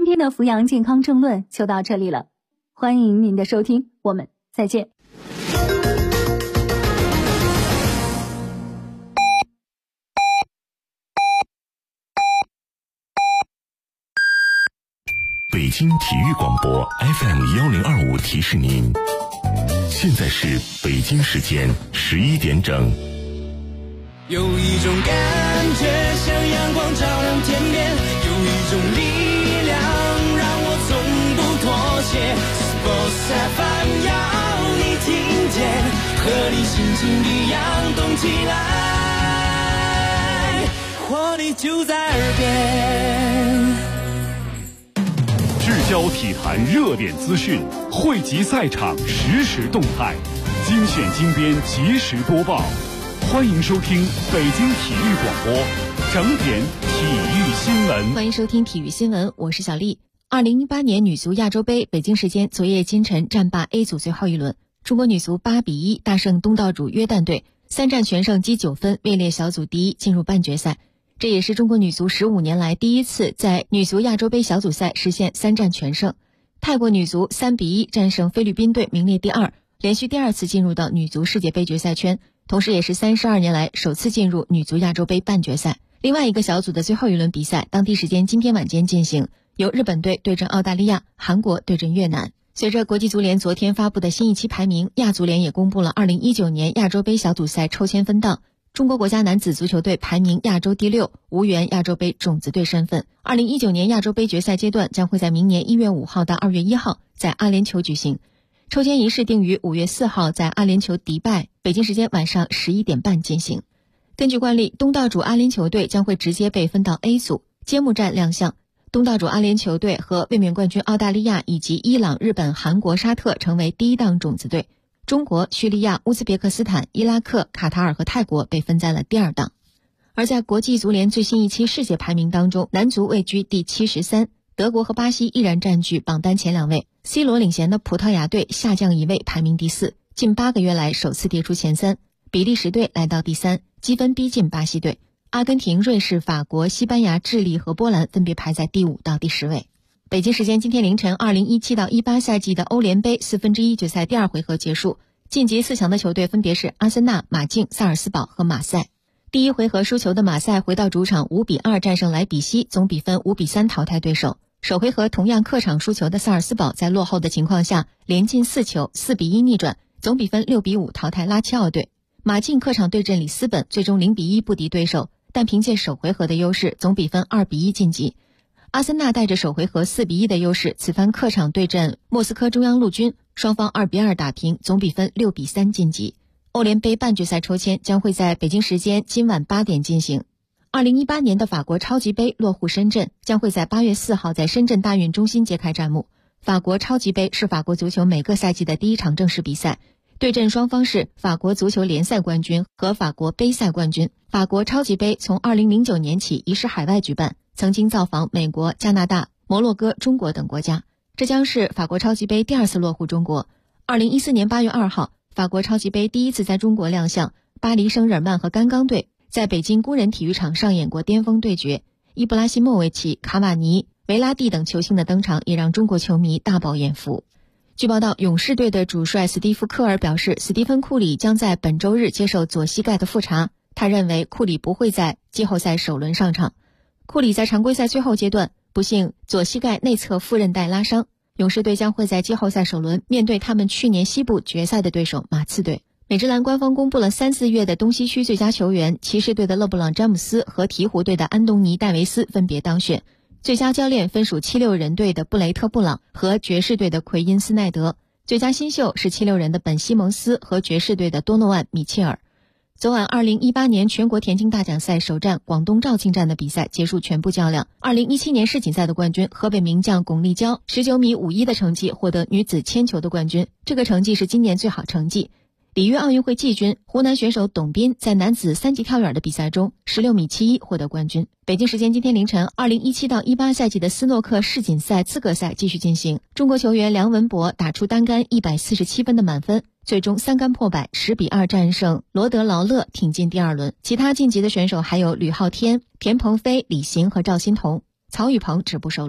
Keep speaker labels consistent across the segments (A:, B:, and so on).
A: 天的扶阳健康政论就到这里了，欢迎您的收听，我们再见。
B: 北京体育广播 FM1025 提示您，现在是北京时间11点整。
C: 有一种感觉像阳光照亮天边，有一种力量让我从不妥协。Sports FM 要你听见，和你心情一样动起来，活力就在耳边。
D: 聚焦体坛热点资讯，汇集赛场实时动态，精选精编及时播报。欢迎收听北京体育广播整点体育新闻。
E: 欢迎收听体育新闻，我是小丽。2018年女足亚洲杯，北京时间昨夜今晨战罢 A 组最后一轮，中国女足8-1大胜东道主约旦队，3战全胜积9分，位列小组第一，进入半决赛。这也是中国女足15年来第一次在女足亚洲杯小组赛实现3战全胜。泰国女足3-1战胜菲律宾队，名列第2，连续第2次进入到女足世界杯决赛圈，同时也是32年来首次进入女足亚洲杯半决赛。另外一个小组的最后一轮比赛，当地时间今天晚间进行，由日本队对阵澳大利亚，韩国对阵越南。随着国际足联昨天发布的新一期排名，亚足联也公布了2019年亚洲杯小组赛抽签分档。中国国家男子足球队排名亚洲第6，无缘亚洲杯种子队身份。2019年亚洲杯决赛阶段将会在明年1月5号到2月1号在阿联酋举行，抽签仪式定于5月4号在阿联酋迪拜，北京时间晚上11点半进行。根据惯例，东道主阿联酋队将会直接被分到 A 组，揭幕战亮相。东道主阿联酋队和卫冕冠军澳大利亚以及伊朗、日本、韩国、沙特成为第一档种子队。中国、叙利亚、乌兹别克斯坦、伊拉克、卡塔尔和泰国被分在了第2档。而在国际足联最新一期世界排名当中，男足位居第73，德国和巴西依然占据榜单前2位。C 罗领衔的葡萄牙队下降1位，排名第4，近8个月来首次跌出前3。比利时队来到第3，积分逼近巴西队。阿根廷、瑞士、法国、西班牙、智利和波兰分别排在第5到第10位。北京时间今天凌晨，2017到18赛季的欧联杯1/4决赛第2回合结束，晋级4强的球队分别是阿森纳、马竞、萨尔斯堡和马赛。第1回合输球的马赛回到主场5-2战胜莱比锡，总比分5-3淘汰对手。首回合同样客场输球的萨尔斯堡在落后的情况下连进4球，4-1逆转，总比分6-5淘汰拉齐奥队。马竞客场对阵里斯本，最终0-1不敌对手，但凭借首回合的优势，总比分2-1晋级。阿森纳带着首回合4-1的优势，此番客场对阵莫斯科中央陆军，双方2-2打平，总比分6-3晋级。欧联杯半决赛抽签将会在北京时间今晚8点进行。2018年的法国超级杯落户深圳，将会在8月4号在深圳大运中心揭开战幕。法国超级杯是法国足球每个赛季的第一场正式比赛，对阵双方是法国足球联赛冠军和法国杯赛冠军。法国超级杯从2009年起移师海外举办，曾经造访美国、加拿大、摩洛哥、中国等国家。这将是法国超级杯第2次落户中国。2014年8月2号，法国超级杯第1次在中国亮相，巴黎圣日耳曼和甘刚队在北京工人体育场上演过巅峰对决，伊布拉希莫维奇、卡瓦尼、维拉蒂等球星的登场也让中国球迷大饱眼福。据报道，勇士队的主帅斯蒂夫·科尔表示，斯蒂芬·库里将在本周日接受左膝盖的复查，他认为库里不会在季后赛首轮上场。库里在常规赛最后阶段不幸左膝盖内侧副韧带拉伤，勇士队将会在季后赛首轮面对他们去年西部决赛的对手马刺队。美职篮官方公布了3、4月的东西区最佳球员，骑士队的勒布朗·詹姆斯和鹈鹕队的安东尼·戴维斯分别当选。最佳教练分属76人队的布雷特·布朗和爵士队的奎因·斯奈德，最佳新秀是76人的本·西蒙斯和爵士队的多诺万·米切尔。昨晚2018年全国田径大奖赛首战广东肇庆站的比赛结束全部较量。2017年世锦赛的冠军河北名将巩立姣19米51的成绩获得女子铅球的冠军，这个成绩是今年最好成绩。里约奥运会季军湖南选手董斌在男子3级跳远的比赛中16米71获得冠军。北京时间今天凌晨，2017到18赛季的斯诺克世锦赛资格赛继续进行，中国球员梁文博打出单杆147分的满分，最终3杆破百10-2战胜罗德劳勒，挺进第2轮。其他晋级的选手还有吕昊天、田鹏飞、李行和赵欣彤，曹宇鹏止步首轮。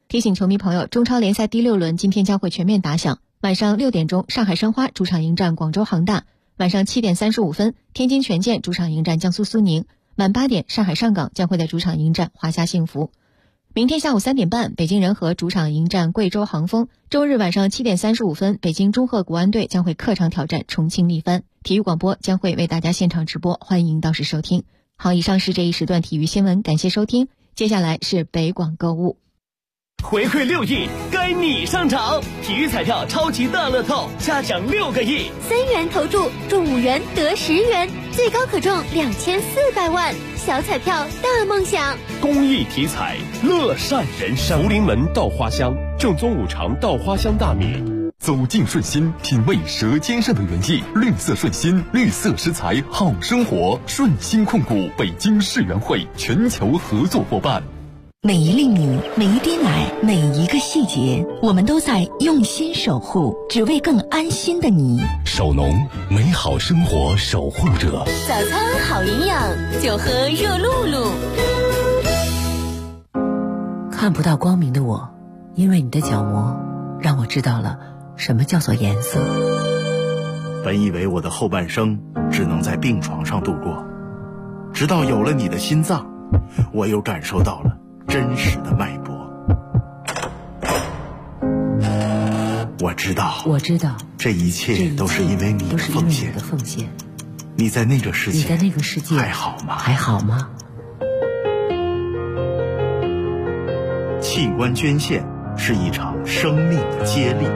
E: 提醒球迷朋友，中超联赛第6轮今天将会全面打响。晚上6点钟，上海申花主场迎战广州恒大；晚上7点35分，天津权健主场迎战江苏苏宁；晚8点，上海上港将会在主场迎战华夏幸福。明天下午3点半，北京人和主场迎战贵州恒丰。周日晚上7点35分，北京中赫国安队将会客场挑战重庆力帆。体育广播将会为大家现场直播，欢迎到时收听。好，以上是这一时段体育新闻，感谢收听。接下来是北广购物。
F: 回馈6亿，该你上场！体育彩票超级大乐透，下奖6个亿
G: ，3元投注中5元得10元，最高可中2400万。小彩票大梦想，
F: 公益体彩，乐善人生。
H: 福临门稻花香，正宗5常稻花香大米。
I: 走进顺心，品味舌尖上的原意。绿色顺心，绿色食材好生活。顺心控股北京世园会全球合作伙伴。
J: 每一粒米，每一滴奶，每一个细节，我们都在用心守护，只为更安心的你。
B: 守农，美好生活守护者。
G: 早餐好营养，就喝热露露。
J: 看不到光明的我，因为你的角膜，让我知道了什么叫做颜色。
K: 本以为我的后半生只能在病床上度过，直到有了你的心脏，我又感受到了真实的脉搏。我知道，这一切都是因为你的奉献。你在那个世界还好吗？器官捐献是一场生命的接力。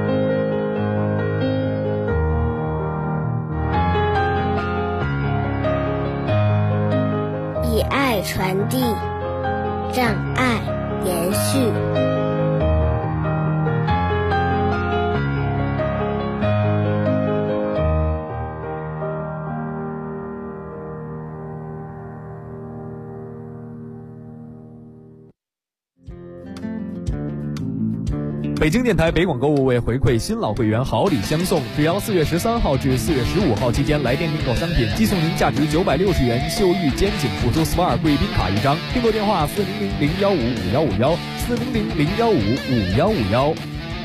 L: 以爱传递，让爱延续。
M: 北京电台北广购物为回馈新老会员好礼相送，只要4月13号至4月15号期间来电订购商品，即送您价值960元秀玉肩颈辅助 SPA 贵宾卡1张。订购电话400-015-5151，400-015-5151。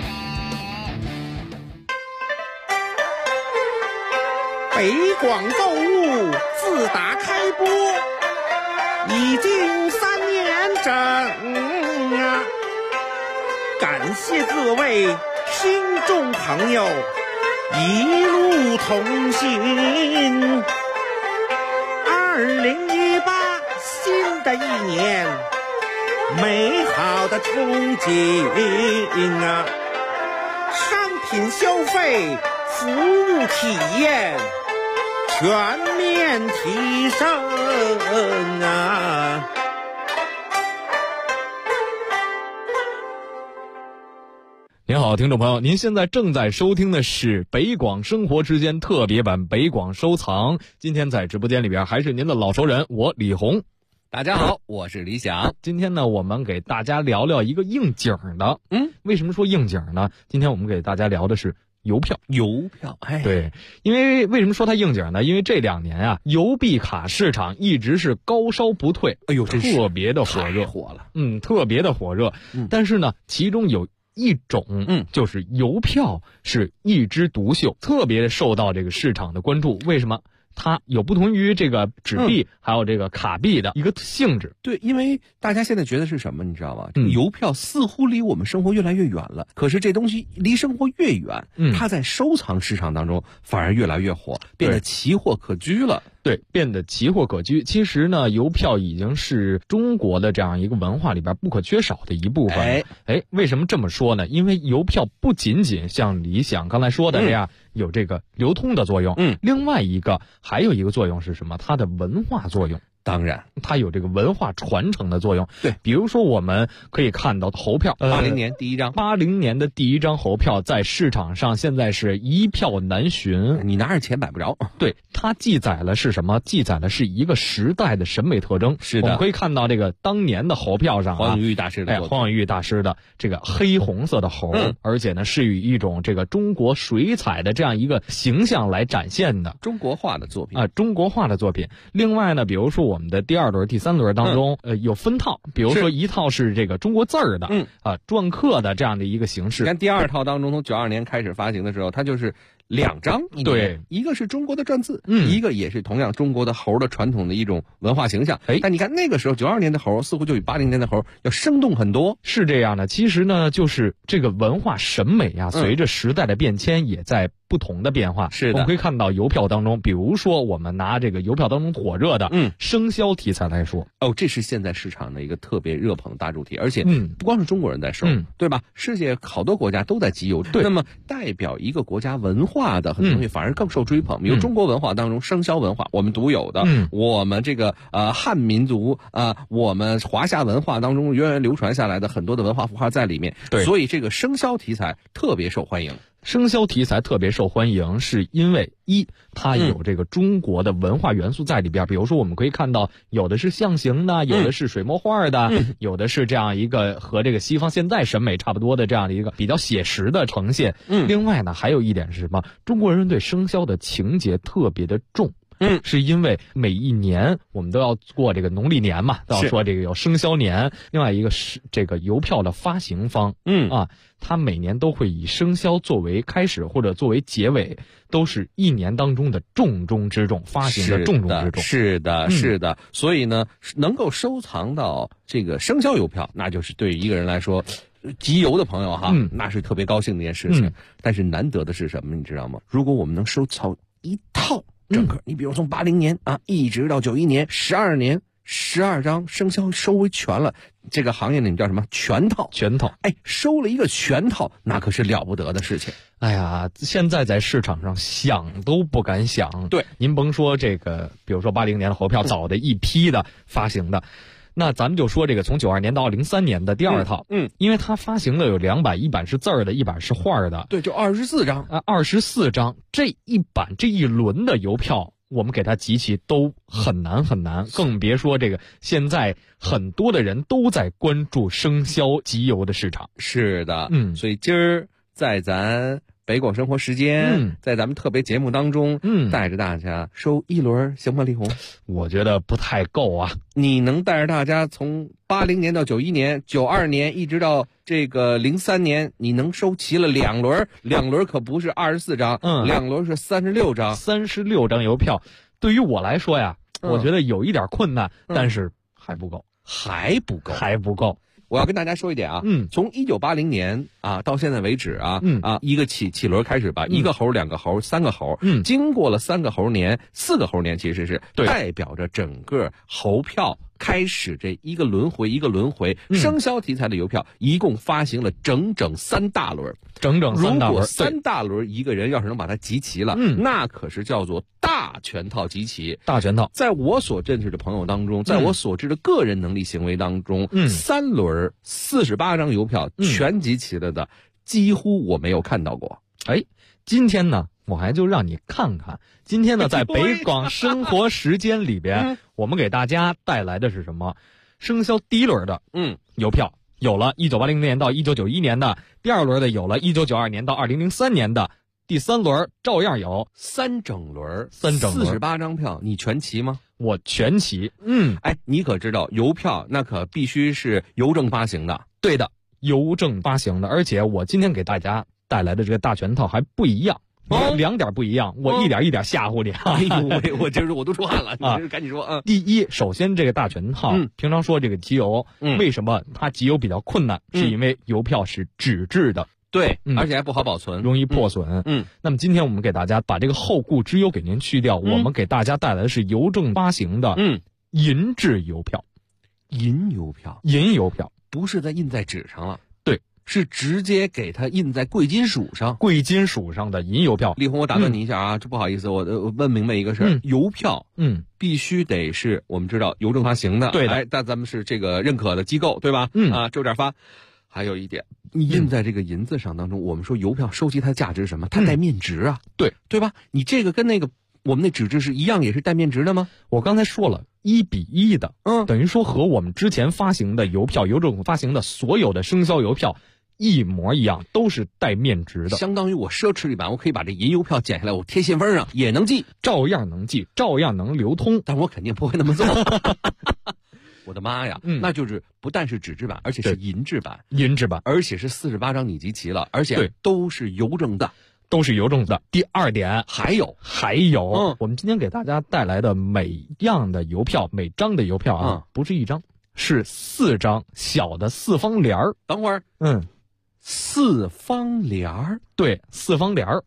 N: 北广购物自打开播已经3年整啊！感谢各位听众朋友一路同行。2018新的一年，美好的憧憬啊！商品消费、服务体验全面提升啊！
M: 您好，听众朋友，您现在正在收听的是北广生活之间特别版北广收藏。今天在直播间里边还是您的老熟人，我李红。
O: 大家好，我是李想。
M: 今天呢，我们给大家聊聊一个应景的。为什么说应景呢？今天我们给大家聊的是邮票。对，因为为什么说它应景呢？因为这2年啊，邮币卡市场一直是高烧不退，特别的火热，特别的火热。但是呢，其中有一种就是邮票是一枝独秀，特别受到这个市场的关注。为什么？它有不同于这个纸币还有这个卡币的一个性质。
O: 对，因为大家现在觉得是什么，你知道吗？这个邮票似乎离我们生活越来越远了，可是这东西离生活越远，它在收藏市场当中反而越来越火，变得奇货可居了。
M: 对，变得奇货可居。其实呢，邮票已经是中国的这样一个文化里边不可缺少的一部分。为什么这么说呢？因为邮票不仅仅像李想刚才说的这样有这个流通的作用，另外还有一个作用是什么？它的文化作用。
O: 当然，
M: 它有这个文化传承的作用。
O: 对，
M: 比如说我们可以看到猴票
O: ，80年第一张
M: ，80年的第一张猴票在市场上现在是一票难寻，
O: 你拿着钱买不着。
M: 对，它记载了是什么？记载的是一个时代的审美特征。
O: 是的，
M: 我们可以看到这个当年的猴票上
O: 黄永玉大师的
M: 黄永玉大师的这个黑红色的猴，而且呢是以一种这个中国水彩的这样一个形象来展现的
O: 中国画的作品
M: 中国画的作品。另外呢，比如说我我们的第2轮、第3轮当中，有分套，比如说一套是这个中国字儿的，篆刻的这样的一个形式。
O: 你看第2套当中，从92年开始发行的时候，它就是2张一年，
M: 对，
O: 一个是中国的篆字，一个也是同样中国的猴的传统的一种文化形象。但你看那个时候92年的猴似乎就比80年的猴要生动很多。
M: 是这样的，其实呢，就是这个文化审美啊，随着时代的变迁也在不同的变化。
O: 是的，
M: 我们可以看到邮票当中，比如说我们拿这个邮票当中火热的生肖题材来说，
O: 这是现在市场的一个特别热捧的大主题，而且不光是中国人在收，对吧？世界好多国家都在集邮。对，那么代表一个国家文化的很多东西反而更受追捧。比如中国文化当中，生肖文化我们独有的，我们这个汉民族我们华夏文化当中源远流传下来的很多的文化符号在里面。
M: 对，
O: 所以这个生肖题材特别受欢迎。
M: 生肖题材特别受欢迎，是因为它有这个中国的文化元素在里边。比如说我们可以看到，有的是象形的，有的是水墨画的，有的是这样一个和这个西方现在审美差不多的这样的一个比较写实的呈现。另外呢，还有一点是什么？中国人对生肖的情节特别的重。是因为每一年我们都要过这个农历年嘛，都要说这个有生肖年。另外一个是这个邮票的发行方，它每年都会以生肖作为开始或者作为结尾，都是一年当中的重中之重，发行的重中之重。
O: 是的，是的。所以呢，能够收藏到这个生肖邮票，那就是对于一个人来说，集邮的朋友哈，那是特别高兴的一件事情。但是难得的是什么，你知道吗？如果我们能收藏一套整个，你比如从80年一直到91年12年12张生肖收为全了，这个行业里叫什么？全套。收了一个全套，那可是了不得的事情。
M: 哎呀，现在在市场上想都不敢想。
O: 对，
M: 您甭说这个，比如说80年的猴票，早的一批的发行的。那咱们就说这个从92年到03年的第2套，因为它发行的有2版，一版是字儿的，一版是画的。
O: 对，就24张
M: ，24张。这一版这一轮的邮票，我们给它集齐都很难很难，更别说这个现在很多的人都在关注生肖集邮的市场。
O: 是的，所以今儿在咱北广生活时间，在咱们特别节目当中，带着大家收一轮行吗？李红，
M: 我觉得不太够啊。
O: 你能带着大家从80年到91年、92年一直到这个03年，你能收齐了2轮，2轮可不是24张，2轮是36张
M: ，36张邮票。对于我来说呀，我觉得有一点困难，但是还不够。
O: 我要跟大家说一点啊，从1980年到现在为止一个起轮开始吧，一个猴、2个猴、3个猴，经过了3个猴年、4个猴年，其实是代表着整个猴票开始这一个轮回，生肖题材的邮票一共发行了整整3大轮。
M: 如果
O: 3大轮一个人要是能把它集齐了，那可是叫做大全套集齐。
M: 大全套，
O: 在我所认识的朋友当中，在我所知的个人能力行为当中，3轮48张邮票全集齐了的，几乎我没有看到过。
M: 今天呢，我还就让你看看。今天呢，在北广生活时间里边，我们给大家带来的是什么？生肖第一轮的邮票有了1980年到1991年的，第2轮的有了1992年到2003年的，第3轮照样有
O: 3整轮48张票，你全齐吗？
M: 我全齐。
O: 你可知道邮票那可必须是邮政发行的。
M: 对的，邮政发行的。而且我今天给大家带来的这个大全套还不一样。2点不一样，我一点一点吓唬你。
O: 我今儿我都出汗了，你赶紧说。
M: 第一，首先这个大全套，平常说这个集邮，为什么它集邮比较困难？是因为邮票是纸质的，
O: 对，而且还不好保存，
M: 容易破损。那么今天我们给大家把这个后顾之忧给您去掉，我们给大家带来的是邮政发行的银质邮票。
O: 银邮票不是印在纸上了。是直接给它印在贵金属上
M: 的银邮票。
O: 李红，我打断你一下这不好意思，我问明白一个事儿，邮票必须得是我们知道邮政发行的，
M: 对的，
O: 但咱们是这个认可的机构，对吧？周点发。还有一点，你印在这个银子上当中，我们说邮票收集它的价值是什么？它带面值啊，对吧？你这个跟那个我们那纸质是一样，也是带面值的吗？
M: 我刚才说了，1比1的，等于说和我们之前发行的邮票，邮政发行的所有的生肖邮票一模一样，都是带面值的，
O: 相当于我奢侈一版，我可以把这银邮票剪下来，我贴信封上也能寄，
M: 照样能寄，照样能流通，
O: 但我肯定不会那么做。我的妈呀，那就是不但是纸质版，而且是银质版，而且是48张你集齐了，而且都是邮政的。
M: 都是邮政的。第二点，
O: 还有，
M: 我们今天给大家带来的每样的邮票，每张的邮票啊，不是一张，是4张小的四方联儿。
O: 等会儿，四方联儿，
M: 对，四方联儿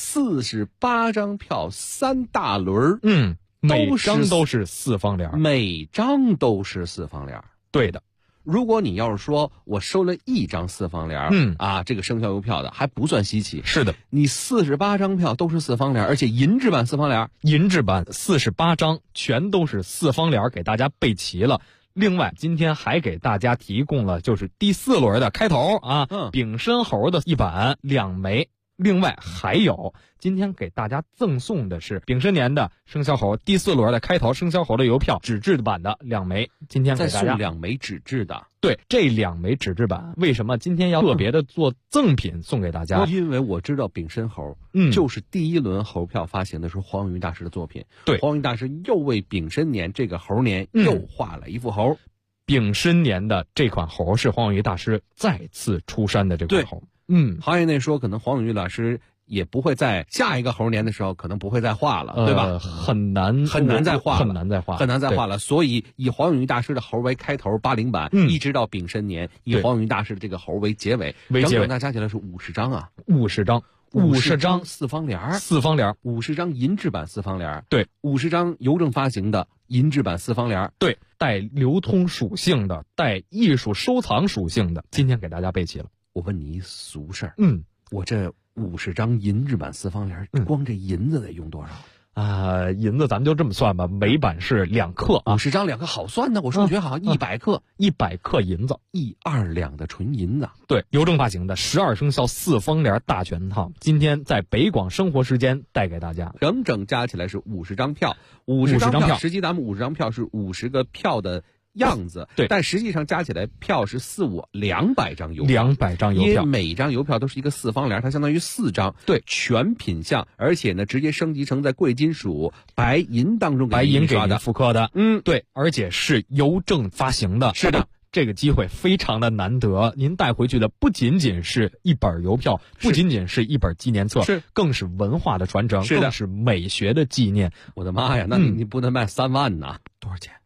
O: ，48张票，3大轮，
M: 每张都是四方联儿，
O: 每张都是四方联儿，
M: 对的。
O: 如果你要是说我收了一张四方联，这个生肖邮票的还不算稀奇。
M: 是的，
O: 你48张票都是四方联，而且银质版四方联，
M: 银质版48张全都是四方联，给大家备齐了。另外，今天还给大家提供了就是第4轮的开头啊，丙申猴的1版2枚。另外还有，今天给大家赠送的是丙申年的生肖猴第4轮的开头生肖猴的邮票纸质版的2枚。今天给大家
O: 再送2枚纸质的。
M: 对，这2枚纸质版为什么今天要特别的做赠品送给大家？
O: 因为我知道丙申猴，就是第1轮猴票发行的是黄永玉大师的作品。
M: 对，
O: 黄永玉大师又为丙申年这个猴年又画了一副猴。
M: 丙申年的这款猴是黄永玉大师再次出山的这款猴。
O: 行业内说，可能黄永玉老师也不会在下一个猴年的时候，可能不会再画了，对吧？
M: 很难再画
O: 了。所以以黄永玉大师的猴为开头80版，一直到丙申年，以黄永玉大师的这个猴为结尾，整整那加起来是50张啊
M: ，50张
O: 四方联，50张银质版四方联，
M: 对
O: ，50张邮政发行的银质版四方联，
M: 对，带流通属性的，带艺术收藏属性的，今天给大家备齐了。
O: 我问你一俗事儿，我这50张银质版四方联，光这银子得用多少？
M: 银子咱们就这么算吧，每版是2克啊，
O: 50张2克好算呢，我数学好，100克
M: ，100克银子
O: ，1-2两的纯银子。
M: 对，邮政发行的12生肖四方联大全套，今天在北广生活时间带给大家，
O: 整整加起来是50张票，50张票，实际咱们50张票是50个票的样子，
M: 对，
O: 但实际上加起来票是200张邮票
M: ，200张邮票，
O: 因为每张邮票都是一个四方联，它相当于4张，
M: 对，
O: 全品项，而且呢，直接升级成在贵金属、白银当中
M: 白银给您复刻的，
O: 对，
M: 而且是邮政发行的，
O: 是的。
M: 这个机会非常的难得，您带回去的不仅仅是一本邮票，不仅仅是一本纪念册，更是文化的传承，更是美学的纪念。
O: 我的妈呀，那你不能卖3万呐？
M: 多少钱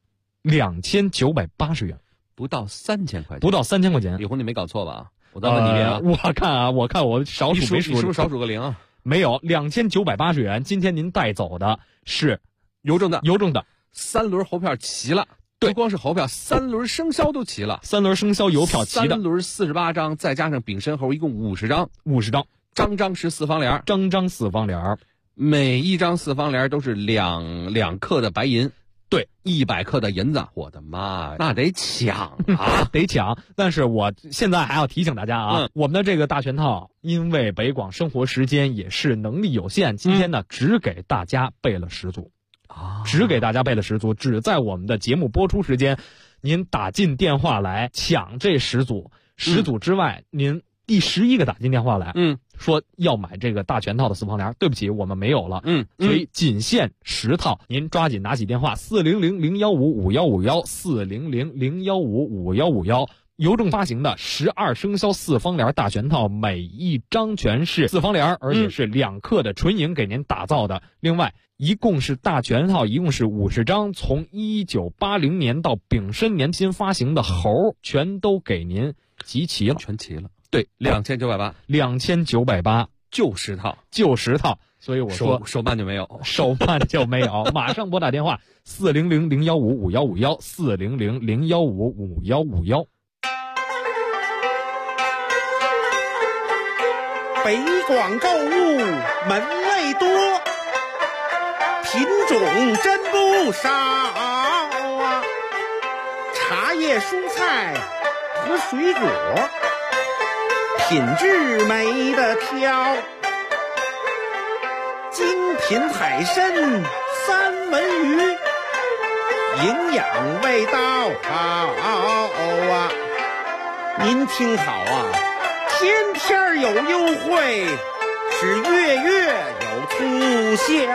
M: ？2980元，
O: 不到3000块钱，
M: 不到3000块钱。
O: 李红，你没搞错吧？我再问你一遍啊！
M: 我看我少数没数，
O: 你是不是少数个0啊？
M: 没有，2980元。今天您带走的是
O: 邮政的
M: 3
O: 轮猴票齐了。
M: 对，
O: 不光是猴票，3轮生肖都齐了
M: ，3轮生肖邮票齐的
O: ，3轮48张，再加上丙申猴，一共50张
M: ，50张，
O: 张张是四方联，
M: 张四方联，
O: 每一张四方联都是2克的白银，对，100克的银子，我的妈呀，那得抢啊，
M: 得抢！但是我现在还要提醒大家啊，我们的这个大全套，因为北广生活时间也是能力有限，今天呢只给大家备了10组。只给大家备了10组，只在我们的节目播出时间，您打进电话来抢这10组，10组之外，您第11个打进电话来，说要买这个大全套的四方联，对不起，我们没有了，所以仅限10套，您抓紧拿起电话400-015-5151，400-015-5151，邮政发行的12生肖四方联大全套，每一张全是四方联，而且是2克的纯银给您打造的。另外，一共是大全套，一共是50张，从1980年到丙申年新发行的猴，全都给您集齐了，
O: 全齐了。
M: 对，2980，
O: 就10套，
M: 所以我说
O: 手办就没有，
M: 马上拨打电话400-015-5151，400-015-5151。
N: 北广购物门类多，品种真不少啊！茶叶、蔬菜和水果，品质没得挑。精品海参、三文鱼，营养味道好啊！您听好啊！ 天天有优惠，是月月有促销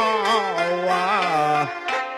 N: 啊！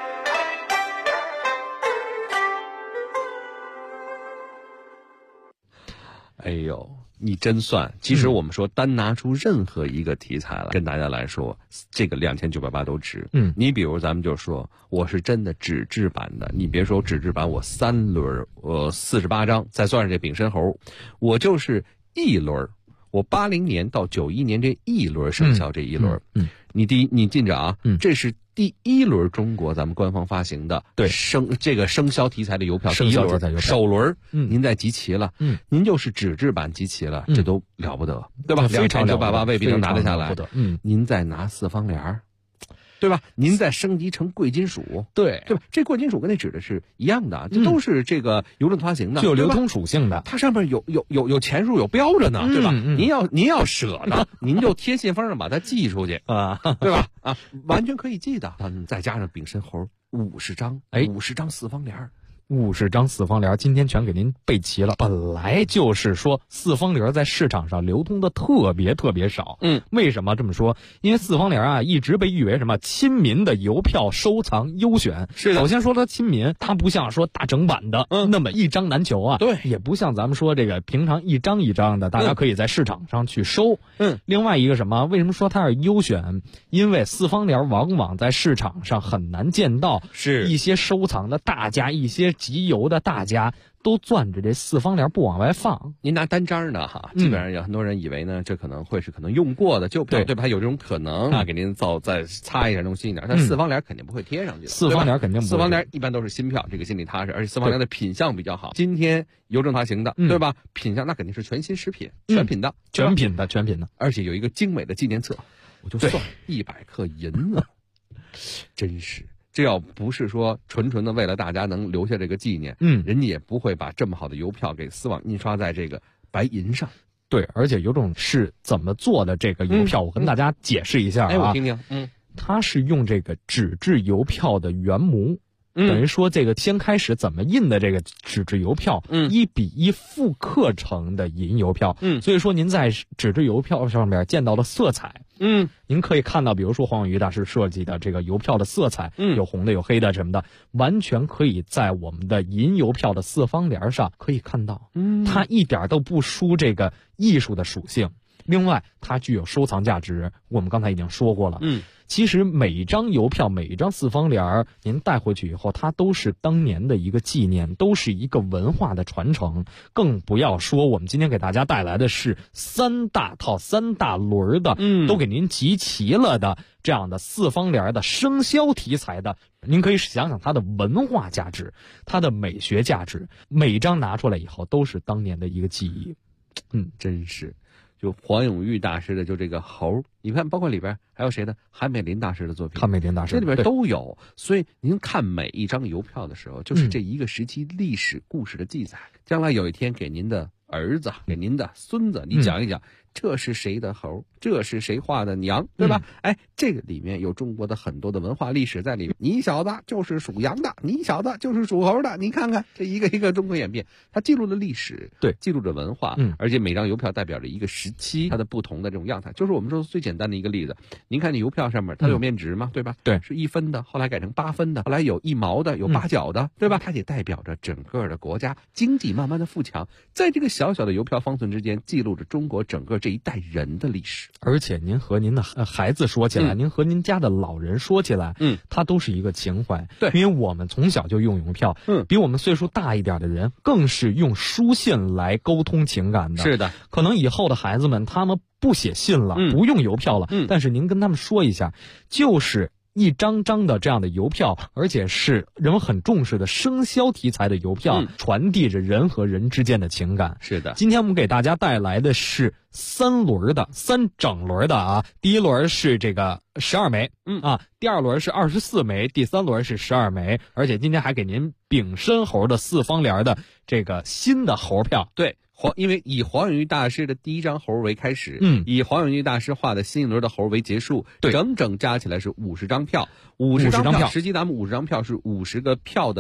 O: 哎呦，你真算！其实我们说单拿出任何一个题材来跟大家来说，这个2988都值。你比如咱们就说，我是真的纸质版的，你别说纸质版，我3轮，48张，再算上这丙申猴，我就是1轮。我80年到91年这1轮生肖这1轮，你记着啊，这是第1轮中国咱们官方发行的生肖题材的邮票，
M: 生肖题材邮票
O: 首轮，您再集齐了，您就是纸质版集齐了，这都了不得，对吧？2988未必能拿得下来，您再拿4方联，对吧？您再升级成贵金属，对吧？这贵金属跟那纸的是一样的，这都是这个邮政发行的，
M: 具有流通属性的。
O: 它上面有钱数有标着呢，对吧？您要舍得，您就贴信封上把它寄出去啊，对吧？啊，完全可以寄的。再加上丙申猴50张，50张4方联。
M: 50张4方联，今天全给您备齐了。本来就是说4方联在市场上流通的特别少。为什么这么说？因为4方联啊，一直被誉为什么亲民的邮票收藏优选。是的。首先说它亲民，它不像说大整版的那么一张难求啊。对。也不像咱们说这个平常一张一张的，大家可以在市场上去收。另外一个什么？为什么说它是优选？因为4方联往往在市场上很难见到，是一些收藏的大家，一些集邮的大家都攥着这4方联不往外放。
O: 您拿单张呢哈，基本上有很多人以为呢，这可能会是用过的旧票，对吧？还有这种可能啊，给您再擦一下弄新一点，但4方联肯定不会贴上去的。
M: 4方联肯定不会。
O: 4方联一般都是新票，这个心里踏实，而且4方联的品相比较好。今天邮政发行的，对吧？品相那肯定是全新食品，全品的，
M: 全品的，
O: 而且有一个精美的纪念册，我就算100克银子，真是。这要不是说纯的为了大家能留下这个纪念，人家也不会把这么好的邮票给丝网印刷在这个白银上。
M: 对，而且邮政是怎么做的这个邮票，我跟大家解释一下啊。
O: 我听听。
M: 它是用这个纸质邮票的原模。等于说这个先开始怎么印的这个纸质邮票，1比1复刻成的银邮票。所以说您在纸质邮票上面见到的色彩，您可以看到，比如说黄永玉大师设计的这个邮票的色彩，有红的有黑的什么的，完全可以在我们的银邮票的4方联上可以看到，它一点都不输这个艺术的属性。另外，它具有收藏价值，我们刚才已经说过了。其实每一张邮票，每一张4方联，您带回去以后，它都是当年的一个纪念，都是一个文化的传承。更不要说我们今天给大家带来的是3大套、3大轮的，都给您集齐了的这样的4方联的生肖题材的。您可以想想它的文化价值，它的美学价值，每一张拿出来以后都是当年的一个记忆。
O: 真是。就黄永玉大师的就这个猴，你看包括里边还有谁呢？韩美林大师的作品，
M: 韩美林大师
O: 这里边都有。所以您看每一张邮票的时候，就是这一个时期历史故事的记载。将来有一天给您的儿子、给您的孙子，你讲一讲，这是谁的猴，这是谁画的娘，对吧？这个里面有中国的很多的文化历史在里面。你小子就是属羊的，你小子就是属猴的，你看看这一个一个中国演变，它记录了历史，对，记录着文化，而且每张邮票代表着一个时期它的不同的这种样态。就是我们说最简单的一个例子，您看这邮票上面它有面值嘛，对吧？对，是1分的，后来改成8分的，后来有1毛的，有8角的，对吧？它也代表着整个的国家经济慢慢的富强，在这个小小的邮票方寸之间，记录着中国整个这一代人的历史。
M: 而且您和您的孩子说起来，您和您家的老人说起来，它都是一个情怀。对，因为我们从小就用邮票，比我们岁数大一点的人更是用书信来沟通情感的。是的，可能以后的孩子们他们不写信了，不用邮票了，但是您跟他们说一下，就是一张张的这样的邮票，而且是人们很重视的生肖题材的邮票，传递着人和人之间的情感。是的，今天我们给大家带来的是3轮的3整轮的啊，第一轮是这个12枚，第二轮是24枚，第三轮是12枚，而且今天还给您丙申猴的4方联的这个新的猴票。对。
O: 因为以黄永玉大师的第一张猴为开始，以黄永玉大师画的新一轮的猴为结束，整整加起来是50张票，50张票，实际咱们50张票是50个票的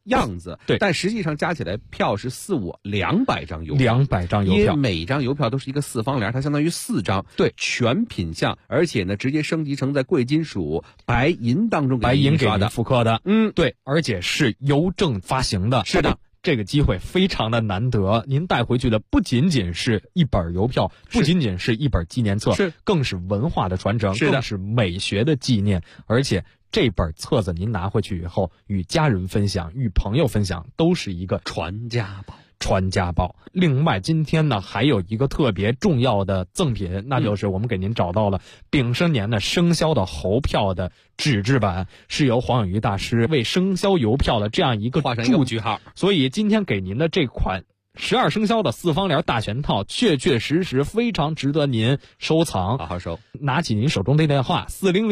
O: 样子，
M: 对，
O: 但实际上加起来票是200张邮票
M: ，200张邮票，
O: 因为每张邮票都是一个4方联，它相当于4张，
M: 对，
O: 全品项，而且呢直接升级成在贵金属、白银当中
M: 白银给您
O: 刷的
M: 复刻的，对，而且是邮政发行的，
O: 是的。
M: 这个机会非常的难得，您带回去的不仅仅是一本邮票，不仅仅是一本纪念册，更是文化的传承，更是美学的纪念。而且这本册子您拿回去以后，与家人分享，与朋友分享，都是一个
O: 传家宝。
M: 另外，今天呢还有一个特别重要的赠品，那就是我们给您找到了丙申年的生肖的猴票的纸质版，是由黄永瑜大师为生肖邮票的这样一个
O: 画上一个句号。
M: 所以今天给您的这款12生肖的4方联大全套，确确实实非常值得您收藏，
O: 好好收。
M: 拿起您手中的电话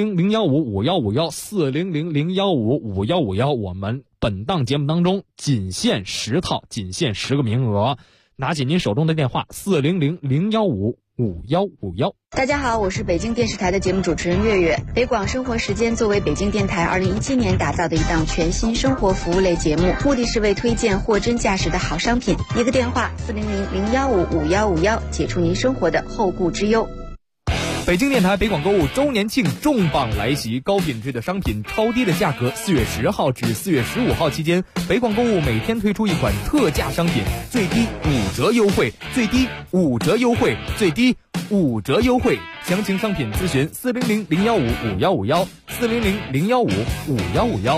M: 400-015-5151，400-015-5151，我们本档节目当中仅限10套，仅限10个名额。拿起您手中的电话400-015-5151。
P: 大家好，我是北京电视台的节目主持人月月。北广生活时间作为北京电台2017年打造的一档全新生活服务类节目，目的是为推荐货真价实的好商品。一个电话400-015-5151，解除您生活的后顾之忧。
Q: 北京电台北广购物周年庆重磅来袭，高品质的商品，超低的价格。4月10号至4月15号期间，北广购物每天推出一款特价商品，最低5折优惠，最低5折优惠，最低5折优惠。详情商品咨询400-015-5151，400-015-5151。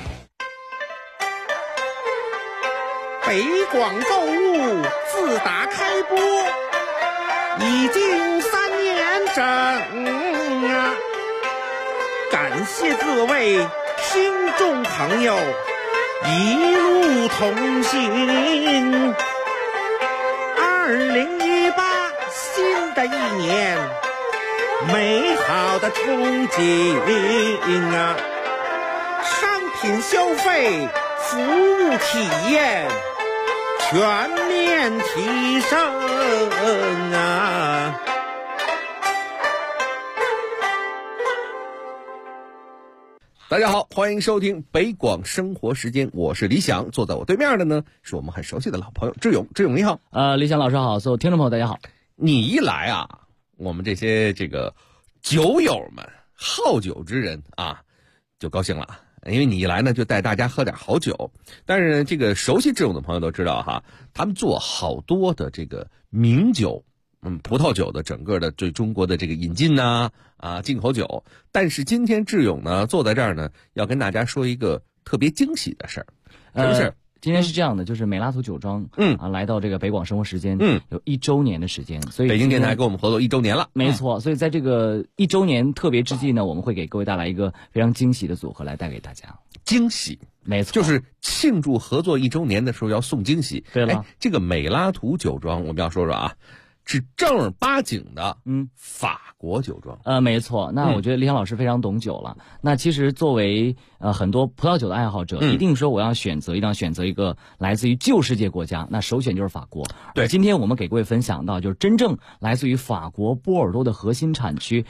N: 北广购物自打开播已经3年整啊！感谢各位听众朋友一路同行。2018新的一年，美好的憧憬啊！商品消费、服务体验全面提升啊！
O: 大家好，欢迎收听北广生活时间，我是李想，坐在我对面的呢是我们很熟悉的老朋友志勇。志勇你好。
R: 李想老师好，所有听众朋友大家好。
O: 你一来啊，我们这些酒友们、好酒之人啊，就高兴了。因为你一来呢，就带大家喝点好酒。但是熟悉志勇的朋友都知道哈，他们做好多的名酒，葡萄酒的整个的对中国的引进进口酒。但是今天志勇呢坐在这儿呢，要跟大家说一个特别惊喜的事儿。什么事儿？
R: 今天是这样的，就是美拉图酒庄来到北广生活时间有1周年的时间，所以
O: 北京电台跟我们合作1周年了。
R: 没错，所以在这个1周年特别之际呢，我们会给各位带来一个非常惊喜的组合来带给大家。
O: 惊喜，
R: 没错，
O: 就是庆祝合作1周年的时候要送惊喜。
R: 对了，
O: 这个美拉图酒庄我们要说说啊，是正儿八经的法国酒庄。
R: 没错。那我觉得李想老师非常懂酒了。那其实作为很多葡萄酒的爱好者，一定说我要选择一个来自于旧世界国家，那首选就是法国。
O: 对，
R: 今天我们给各位分享到就是真正来自于法国波尔多的核心产区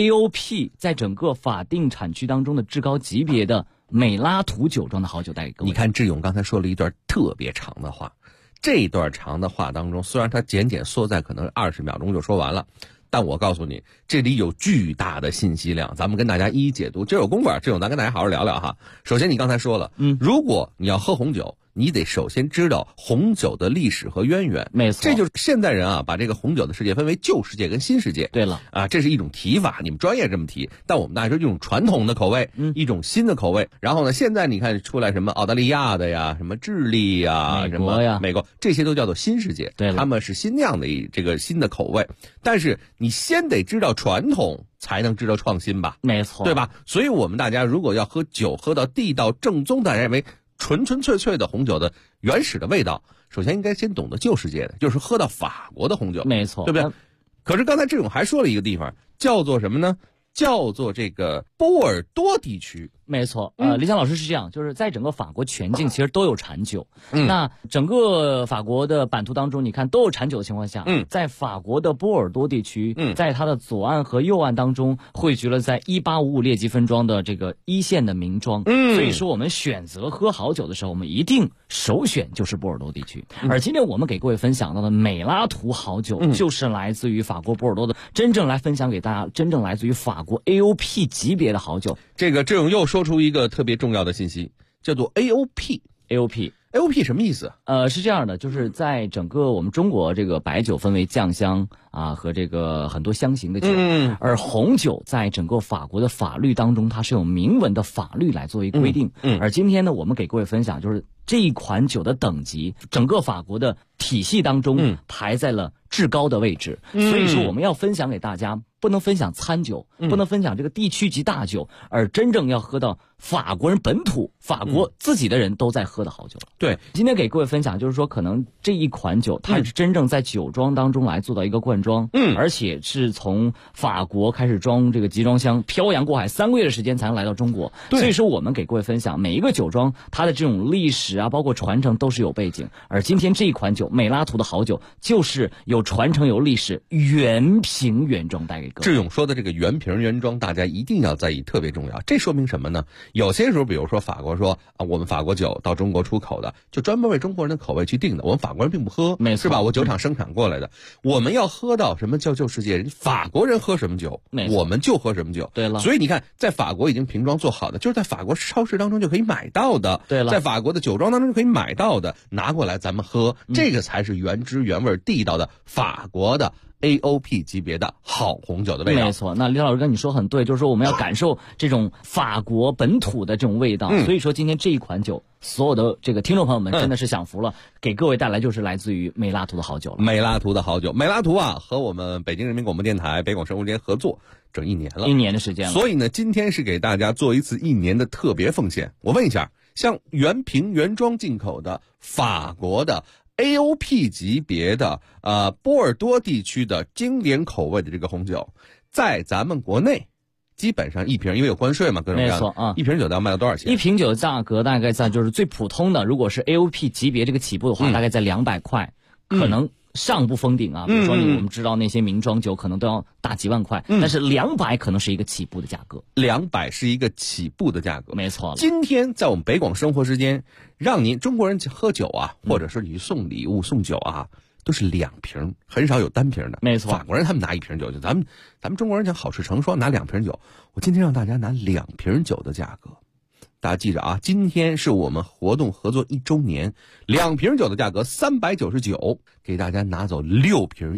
R: AOP 在整个法定产区当中的至高级别的美拉图酒庄的好酒带给各位。
O: 你看志勇刚才说了一段特别长的话，这段长的话当中，虽然它简缩在可能20秒钟就说完了，但我告诉你，这里有巨大的信息量，咱们跟大家一一解读。今儿有功夫，志勇咱跟大家好好聊聊哈。首先你刚才说了，如果你要喝红酒，你得首先知道红酒的历史和渊源。
R: 没错，
O: 这就是现代人啊把这个红酒的世界分为旧世界跟新世界。
R: 对了
O: 啊，这是一种提法，你们专业这么提，但我们大家说一种传统的口味，一种新的口味。然后呢，现在你看出来什么澳大利亚的呀，什么智利呀，
R: 美国呀，
O: 美国，这些都叫做新世界。
R: 对了，
O: 他们是新酿的新的口味。但是你先得知道传统，才能知道创新吧？
R: 没错，
O: 对吧？所以我们大家如果要喝酒，喝到地道正宗，大家认为纯粹的红酒的原始的味道，首先应该先懂得旧世界的，就是喝到法国的红酒。
R: 没错，
O: 对不对？可是刚才志勇还说了一个地方，叫做什么呢？ 叫做这个波尔多地区。
R: 没错，李想老师是这样，就是在整个法国全境其实都有产酒。那整个法国的版图当中，你看都有产酒的情况下，在法国的波尔多地区，在它的左岸和右岸当中汇聚了在1855列级分庄的这个一线的名庄。所以说我们选择喝好酒的时候，我们一定首选就是波尔多地区。而今天我们给各位分享到的美拉图好酒，就是来自于法国波尔多的，真正来分享给大家，真正来自于法国 AOP 级别的好酒。
O: 这个志勇又说出一个特别重要的信息，叫做 AOP。AOP 什么意思？
R: 是这样的，就是在整个我们中国这个白酒分为酱香啊和这个很多香型的酒，而红酒在整个法国的法律当中，它是有明文的法律来作为规定。而今天呢，我们给各位分享就是这一款酒的等级，整个法国的体系当中排在了至高的位置。所以说我们要分享给大家，不能分享餐酒，不能分享这个地区级大酒，而真正要喝到法国人本土、法国自己的人都在喝的好酒。
O: 对，
R: 今天给各位分享就是说，可能这一款酒它是真正在酒庄当中来做到一个灌装，而且是从法国开始装这个集装箱漂洋过海3个月的时间才能来到中国。所以说我们给各位分享每一个酒庄它的这种历史啊，包括传承都是有背景。而今天这一款酒美拉图的好酒就是有传承有历史，原瓶原装带给各位。
O: 志勇说的这个原瓶原装大家一定要在意，特别重要。这说明什么呢？有些时候比如说法国说我们法国酒到中国出口的就专门为中国人的口味去定的，我们法国人并不喝，
R: 没错，
O: 是吧？我酒厂生产过来的，我们要喝到什么叫旧世界，法国人喝什么酒我们就喝什么酒。
R: 对了，
O: 所以你看在法国已经瓶装做好的，就是在法国超市当中就可以买到的，
R: 对了，
O: 在法国的酒庄当中就可以买到的，拿过来咱们喝，这个才是原汁原味地道的法国的AOP 级别的好红酒的味道。
R: 没错，那李老师跟你说很对，就是说我们要感受这种法国本土的这种味道。所以说今天这一款酒，所有的这个听众朋友们真的是享福了，给各位带来就是来自于美拉图的好酒了。
O: 美拉图的好酒，美拉图啊，和我们北京人民广播电台北广生活节合作整1年了
R: ，1年的时间了。
O: 所以呢，今天是给大家做一次1年的特别奉献。我问一下，像原瓶原装进口的法国的AOP 级别的波尔多地区的经典口味的这个红酒，在咱们国内基本上一瓶，因为有关税嘛，各种各样的，
R: 没错啊，
O: 一瓶酒要卖到多少钱？
R: 一瓶酒的价格大概在就是最普通的，如果是 AOP 级别这个起步的话，大概在200块，可能上不封顶啊。比如说我们知道那些名庄酒可能都要大几万块，但是200可能是一个起步的价格
O: ，200是一个起步的价格，
R: 没错。
O: 今天在我们北广生活时间，让您中国人喝酒啊，或者是你送礼物送酒啊，都是2瓶，很少有单瓶的。
R: 没错，
O: 法国人他们拿1瓶酒，就咱们中国人讲好事成双，拿2瓶酒。我今天让大家拿2瓶酒的价格，大家记着啊，今天是我们活动合作1周年，2瓶酒的价格399，给大家拿走6瓶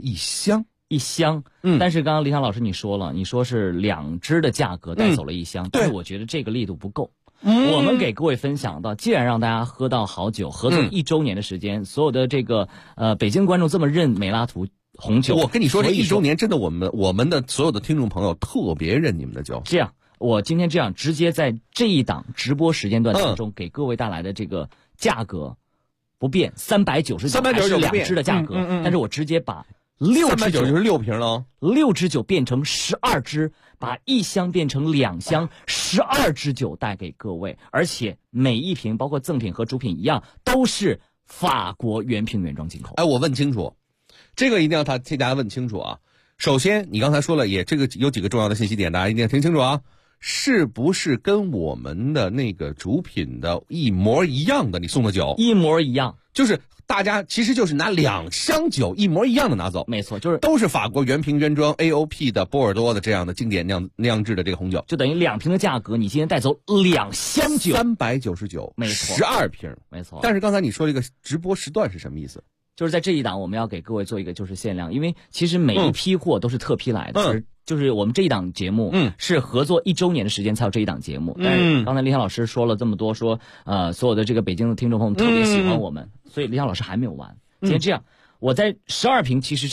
O: 1箱。
R: 但是刚刚李想老师你说了，你说是2支的价格带走了1箱，但是我觉得这个力度不够。我们给各位分享到，既然让大家喝到好酒，合作1周年的时间，所有的这个北京观众这么认美拉图红酒，
O: 我跟你说这1周年真的我们的所有的听众朋友特别认你们的酒。
R: 这样，我今天这样直接在这一档直播时间段当中给各位带来的这个价格不变，399还是2支的价格，但是我直接把6支酒
O: 就是6瓶了
R: ，6支酒变成12支，把1箱变成2箱，12支酒带给各位，而且每一瓶包括赠品和主品一样，都是法国原瓶原装进口。
O: 哎，我问清楚，这个一定要替大家问清楚啊。首先，你刚才说了，这个有几个重要的信息点，大家一定要听清楚啊。是不是跟我们的那个主品的一模一样的？你送的酒
R: 一模一样，
O: 就是大家其实就是拿2箱酒一模一样的拿走，
R: 没错，就是
O: 都是法国原瓶原装 AOP 的波尔多的这样的经典酿制的这个红酒，
R: 就等于2瓶的价格，你今天带走2箱酒
O: ，399，
R: 没错
O: ，12瓶，
R: 没错。
O: 但是刚才你说这个直播时段是什么意思？
R: 就是在这一档我们要给各位做一个就是限量，因为其实每一批货都是特批来的，就是我们这一档节目是合作1周年的时间才有这一档节目。但是刚才李想老师说了这么多，说所有的这个北京的听众朋友们特别喜欢我们，所以李想老师还没有完。今天这样，我在12瓶，其实这个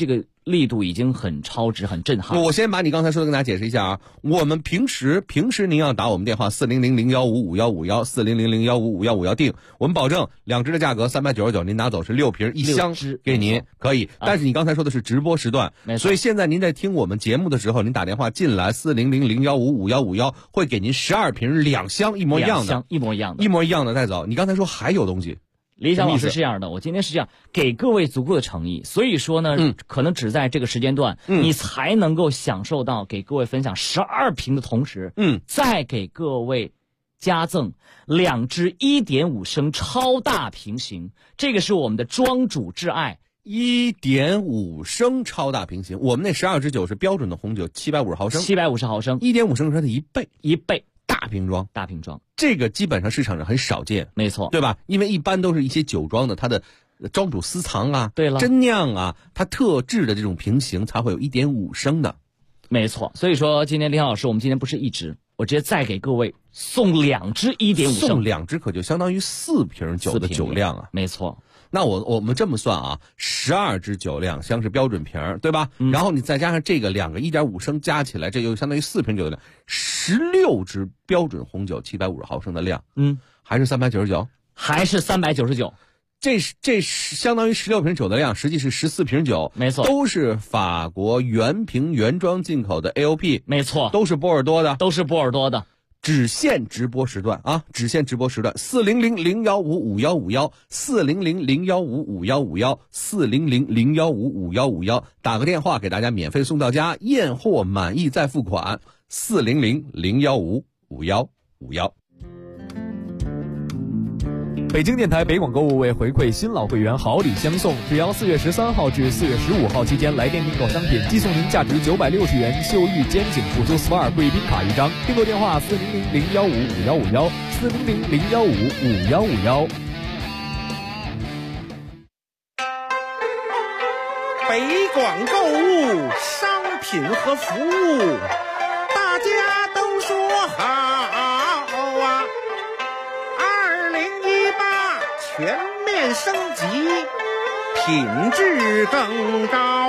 R: 力度已经很超值、很震撼。
O: 我先把你刚才说的跟大家解释一下啊。我们平时您要打我们电话400-015-5151，400-015-5151订，我们保证2支的价格399，您拿走是6瓶1箱给您，可以。但是你刚才说的是直播时段，所以现在您在听我们节目的时候，您打电话进来400-015-5151，会给您12瓶2箱一模一样的，
R: 一模一样的
O: 带走。你刚才说还有东西。
R: 李想老师是这样的，我今天是这样给各位足够的诚意，所以说呢，可能只在这个时间段，你才能够享受到给各位分享12瓶的同时，再给各位加赠2支1.5升超大瓶型，这个是我们的庄主挚爱。
O: 1.5升超大瓶型，我们那12支酒是标准的红酒，750毫升
R: ，750毫升
O: ，1.5升是它的1倍，
R: 大
O: 瓶装，
R: 这
O: 个基本上市场上很少见，
R: 没错，
O: 对吧？因为一般都是一些酒庄的它的庄主私藏啊，
R: 对了，
O: 真酿啊，它特制的这种瓶型才会有1.5升的，
R: 没错。所以说今天李老师，我们今天不是1支，我直接再给各位送2支1.5升，
O: 送2支可就相当于4瓶酒的酒量啊，
R: 没错。
O: 那我们这么算啊，12支酒量像是标准瓶，对吧？然后你再加上这个2个1.5升加起来，这就相当于4瓶酒的量，16支标准红酒750毫升的量，还是399，
R: 还是399。
O: 这相当于16瓶酒的量，实际是14瓶酒，
R: 没错，
O: 都是法国原瓶原装进口的 AOP，
R: 没错，
O: 都是波尔多的，只限直播时段啊！只限直播时段，400-015-5151，400-015-5151，400-015-5151，打个电话给大家免费送到家，验货满意再付款，400-015-5151。
Q: 北京电台北广购物为回馈新老会员好礼相送，只要4月13号至4月15号期间来电订购商品，寄送您价值960元秀玉肩颈辅助 SPA 贵宾卡1张。订购电话400-015-5151，400-015-5151。
N: 北广购物商品和服务，大家都说好啊。全面升级，品质更高。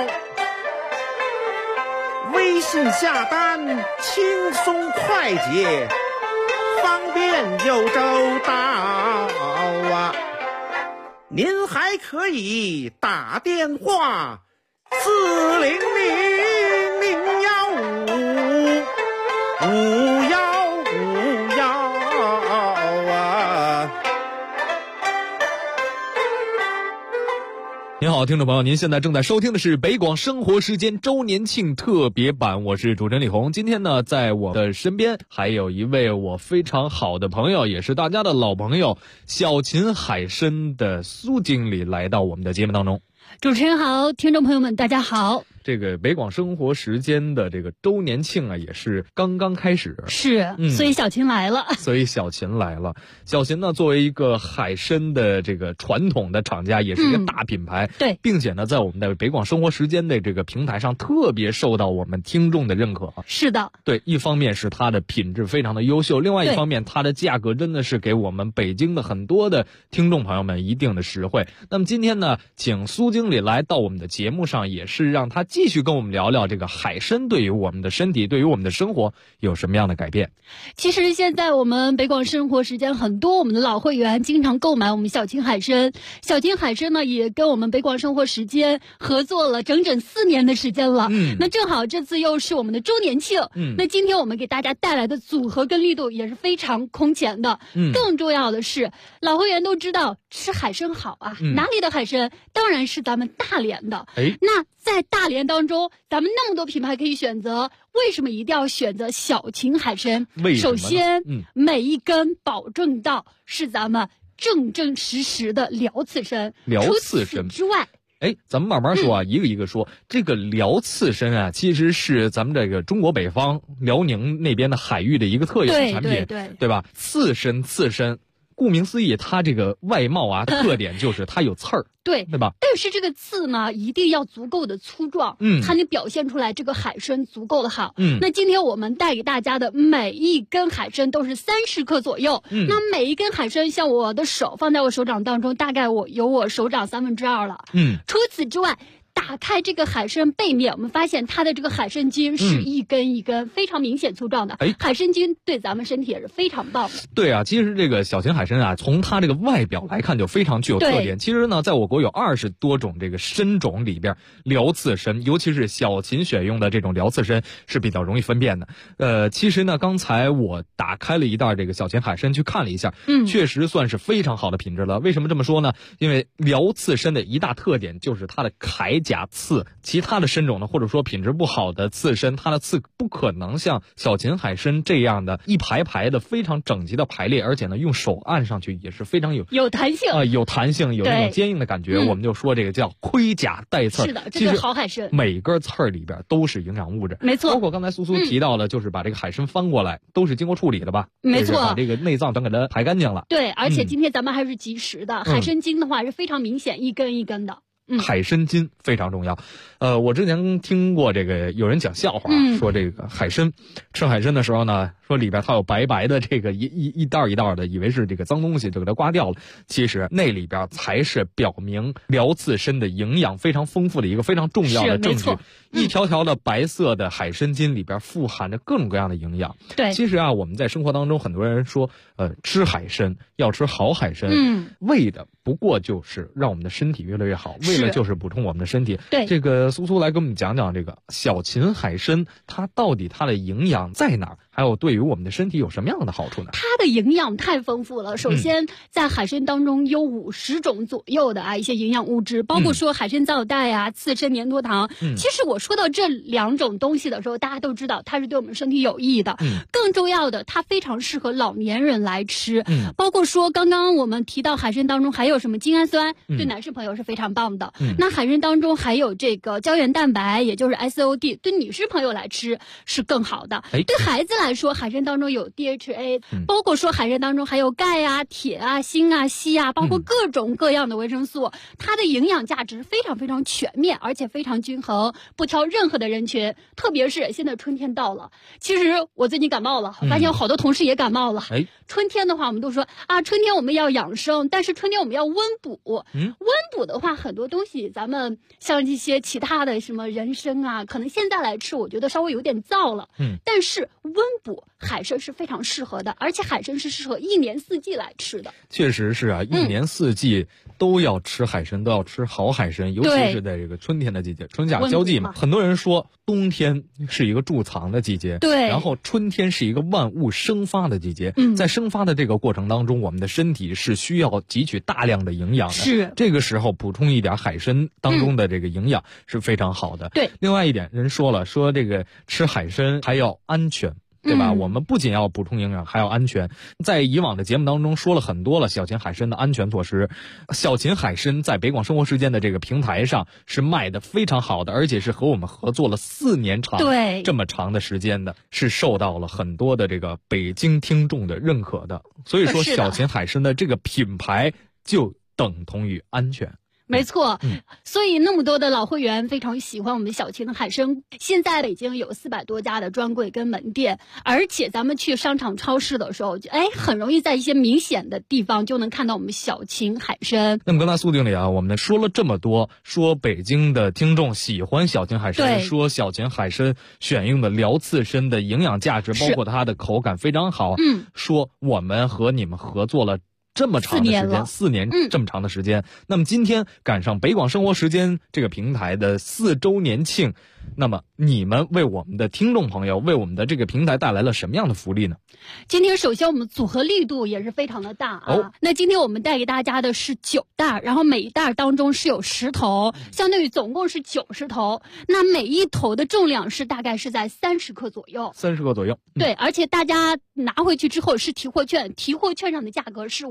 N: 微信下单轻松快捷，方便又周到啊！您还可以打电话400-015-5151啊！
M: 您好，听众朋友，您现在正在收听的是北广生活时间周年庆特别版，我是主持人李红。今天呢，在我的身边还有一位我非常好的朋友，也是大家的老朋友，小秦海参的苏经理来到我们的节目当中。
A: 主持人好，听众朋友们大家好。
M: 这个北广生活时间的这个周年庆啊，也是刚刚开始，
A: 所以小秦来了。
M: 小秦呢，作为一个海参的这个传统的厂家，也是一个大品牌，
A: 对，
M: 并且呢，在我们的北广生活时间的这个平台上，特别受到我们听众的认可。
A: 是的，
M: 对，一方面是它的品质非常的优秀，另外一方面它的价格真的是给我们北京的很多的听众朋友们一定的实惠。那么今天呢，请苏经理来到我们的节目上，也是让他继续跟我们聊聊这个海参对于我们的身体，对于我们的生活有什么样的改变。
A: 其实现在我们北广生活时间很多我们的老会员经常购买我们小秦海参，小秦海参呢也跟我们北广生活时间合作了整整4年的时间了。那正好这次又是我们的周年庆，那今天我们给大家带来的组合跟力度也是非常空前的。更重要的是，老会员都知道吃海参好啊，哪里的海参？当然是咱们大连的。那在大连当中，咱们那么多品牌可以选择，为什么一定要选择小秦海参？首先，每一根保证到是咱们正正实实的辽刺参。
M: 辽刺参
A: 之外，
M: 咱们慢慢说啊，一个一个说。这个辽刺参啊，其实是咱们这个中国北方辽宁那边的海域的一个特有产品，对吧？刺参，顾名思义，它这个外貌啊特点就是它有刺儿，对吧？
A: 但是这个刺呢，一定要足够的粗壮，才能表现出来这个海参足够的好。那今天我们带给大家的每一根海参都是30克左右。那每一根海参，像我的手放在我手掌当中，大概有我手掌2/3了。除此之外，打打开这个海参背面，我们发现它的这个海参筋是一根一根非常明显粗壮的。海参筋对咱们身体也是非常棒的。
M: 对啊，其实这个小秦海参啊，从它这个外表来看就非常具有特点。其实呢，在我国有20多种这个参种里边，辽刺参，尤其是小秦选用的这种辽刺参是比较容易分辨的。其实呢，刚才我打开了一袋这个小秦海参去看了一下，确实算是非常好的品质了。为什么这么说呢？因为辽刺参的一大特点就是它的铠甲刺，其他的参种呢，或者说品质不好的刺参，它的刺不可能像小秦海参这样的一排排的非常整齐的排列，而且呢，用手按上去也是非常有
A: 弹性
M: 有弹性，有那种坚硬的感觉。我们就说这个叫盔甲带刺。
A: 是的，这是好海参。
M: 每根刺儿里边都是营养物质，
A: 没错。
M: 包括刚才苏苏提到了，就是把这个海参翻过来，都是经过处理的吧？
A: 没错，
M: 把这个内脏全给它排干净了。
A: 对，而且今天咱们还是及时的，海参筋的话是非常明显，一根一根的。
M: 海参筋非常重要。我之前听过这个有人讲笑话，说这个海参吃海参的时候呢，说里边它有白白的这个一袋一袋的，以为是这个脏东西，就给它刮掉了。其实那里边才是表明辽刺参的营养非常丰富的一个非常重要的证据。一条条的白色的海参筋里边富含着各种各样的营养。
A: 对，
M: 其实啊，我们在生活当中很多人说，吃海参要吃好海参，为的不过就是让我们的身体越来越好，为了就是补充我们的身体。
A: 对，
M: 这个苏苏来跟我们讲讲这个小秦海参，它到底它的营养在哪儿？还有对于我们的身体有什么样的好处呢？
A: 它的营养太丰富了。首先，在海参当中有50种左右的一些营养物质，包括说海参皂带啊、刺参粘多糖。其实我说到这2种东西的时候，大家都知道它是对我们身体有益的。更重要的，它非常适合老年人来吃。包括说刚刚我们提到海参当中还有什么精氨酸，对男士朋友是非常棒的。那海参当中还有这个胶原蛋白，也就是 SOD， 对女士朋友来吃是更好的。对孩子来说，海参当中有 DHA，包括说海参当中还有钙啊、铁啊、锌啊、硒啊，包括各种各样的维生素，它的营养价值非常非常全面，而且非常均衡，不挑任何的人群。特别是现在春天到了，其实我最近感冒了，发现有好多同事也感冒了。春天的话，我们都说啊，春天我们要养生，但是春天我们要温补。温补的话，很多东西咱们像一些其他的什么人参啊，可能现在来吃，我觉得稍微有点燥了。但是温补海参是非常适合的，而且海参是适合1年4季来吃的。
M: 确实是啊，1年4季都要吃海参，都要吃好海参，尤其是在这个春天的季节，春夏交际嘛。很多人说冬天是一个贮藏的季节，
A: 对，
M: 然后春天是一个万物生发的季节。在生发的这个过程当中，我们的身体是需要汲取大量的营养的。
A: 是，
M: 这个时候补充一点海参当中的这个营养是非常好的。
A: 对，
M: 另外一点，人说了，说这个吃海参还要安全。对吧？我们不仅要补充营养，还要安全。在以往的节目当中说了很多了小秦海参的安全措施。小秦海参在北广生活时间的这个平台上是卖的非常好的，而且是和我们合作了4年长，
A: 对，
M: 这么长的时间的，是受到了很多的这个北京听众的认可的。所以说，小秦海参的这个品牌就等同于安全。
A: 没错，所以那么多的老会员非常喜欢我们小秦的海参。现在北京有400多家的专柜跟门店，而且咱们去商场超市的时候，很容易在一些明显的地方就能看到我们小秦海参。
M: 那么刚才苏经理啊，我们说了这么多，说北京的听众喜欢小秦海参，说小秦海参选用的辽刺参的营养价值，包括它的口感非常好。说我们和你们合作了这么长的时间，4年这么长的时间。那么今天赶上北广生活时间这个平台的4周年庆，那么你们为我们的听众朋友，为我们的这个平台带来了什么样的福利呢？
A: 今天首先我们组合力度也是非常的大啊。那今天我们带给大家的是9袋，然后每一袋当中是有10头，相当于总共是90头。那每一头的重量是大概是在30克左右。
M: 30克左右。
A: 对，而且大家拿回去之后是提货券，提货券上的价格是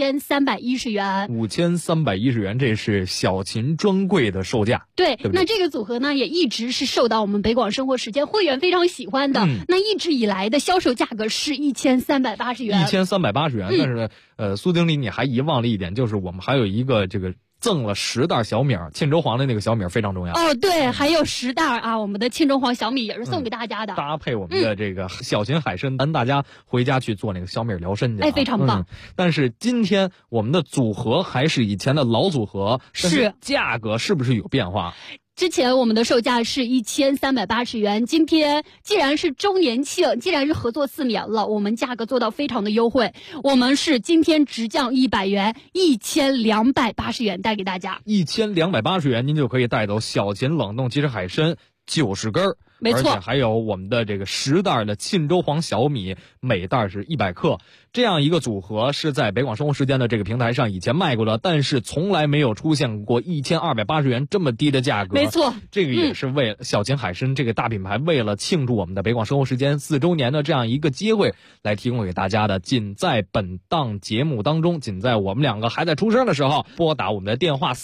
A: 5310元。
M: 5310元，这是小秦专柜的售价。
A: 对，那这个组合呢也一直是受到我们北广生活时间会员非常喜欢的。那一直以来的销售价格是1380元。
M: 1380元，但是苏经理你还遗忘了一点，就是我们还有一个这个赠了10袋小米，沁州黄的那个小米非常重要。
A: 对，还有10袋啊，我们的沁州黄小米也是送给大家的，
M: 搭配我们的这个小秦海参，大家回家去做那个小米疗身去。
A: 非常棒。
M: 但是今天我们的组合还是以前的老组合，
A: 是
M: 价格是不是有变化？
A: 之前我们的售价是1380元，今天既然是周年庆，既然是合作4年了，我们价格做到非常的优惠，我们是今天直降100元，1280元带给大家。
M: 1280元，您就可以带走小秦冷冻即食海参90根，
A: 没错，
M: 而且还有我们的这个10袋的沁州黄小米，每袋是100克。这样一个组合是在北广生活时间的这个平台上以前卖过的，但是从来没有出现过1280元这么低的价格。
A: 没错，
M: 这个也是为了小秦海参这个大品牌为了庆祝我们的北广生活时间4周年的这样一个机会来提供给大家的。仅在本档节目当中，仅在我们两个还在出声的时候，拨打我们的电话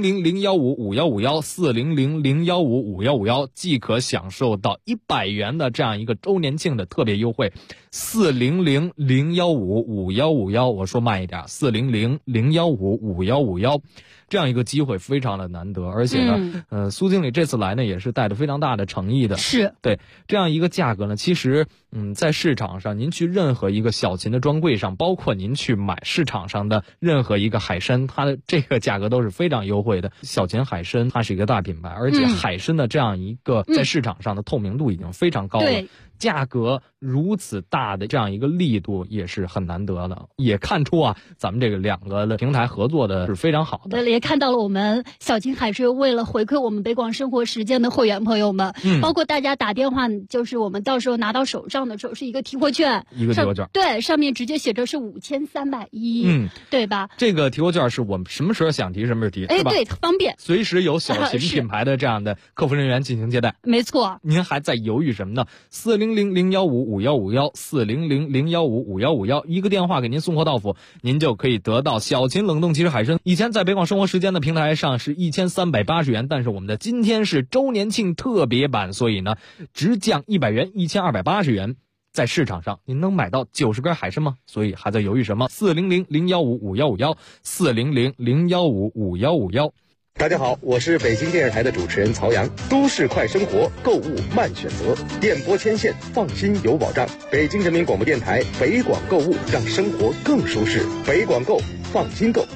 M: 400-015-5151，400-015-5151，即可享受到100元的这样一个周年庆的特别优惠。400-015-5151，我说慢一点，400-015-5151，这样一个机会非常的难得，而且呢，苏经理这次来呢也是带着非常大的诚意的，
A: 是
M: 对这样一个价格呢，其实在市场上您去任何一个小秦的专柜上，包括您去买市场上的任何一个海参，它的这个价格都是非常优惠的。小秦海参它是一个大品牌，而且海参的这样一个在市场上的透明度已经非常高了，价格如此大的这样一个力度也是很难得的，也看出啊咱们这个两个的平台合作的是非常好的。
A: 也看到了我们小秦海参为了回馈我们北广生活时间的会员朋友们，包括大家打电话，就是我们到时候拿到手上的时候是一个提货券，对，上面直接写着是5310，对吧？
M: 这个提货券是我们什么时候想提什么时候提，是吧？
A: 对，方便，
M: 随时有小秦品牌的这样的客服人员进行接待。
A: 没错，
M: 您还在犹豫什么呢？400-015-5151，400-015-5151，一个电话给您送货到府，您就可以得到小秦冷冻即食海参。以前在北广生活时间的平台上是1380元，但是我们的今天是周年庆特别版，所以呢直降100元，1280元。在市场上您能买到90根海参吗？所以还在犹豫什么？400-015-5151，400-015-5151。
S: 大家好，我是北京电视台的主持人曹阳。都市快生活，购物慢选择，电波牵线，放心有保障。北京人民广播电台北广购物，让生活更舒适。北广购，放心购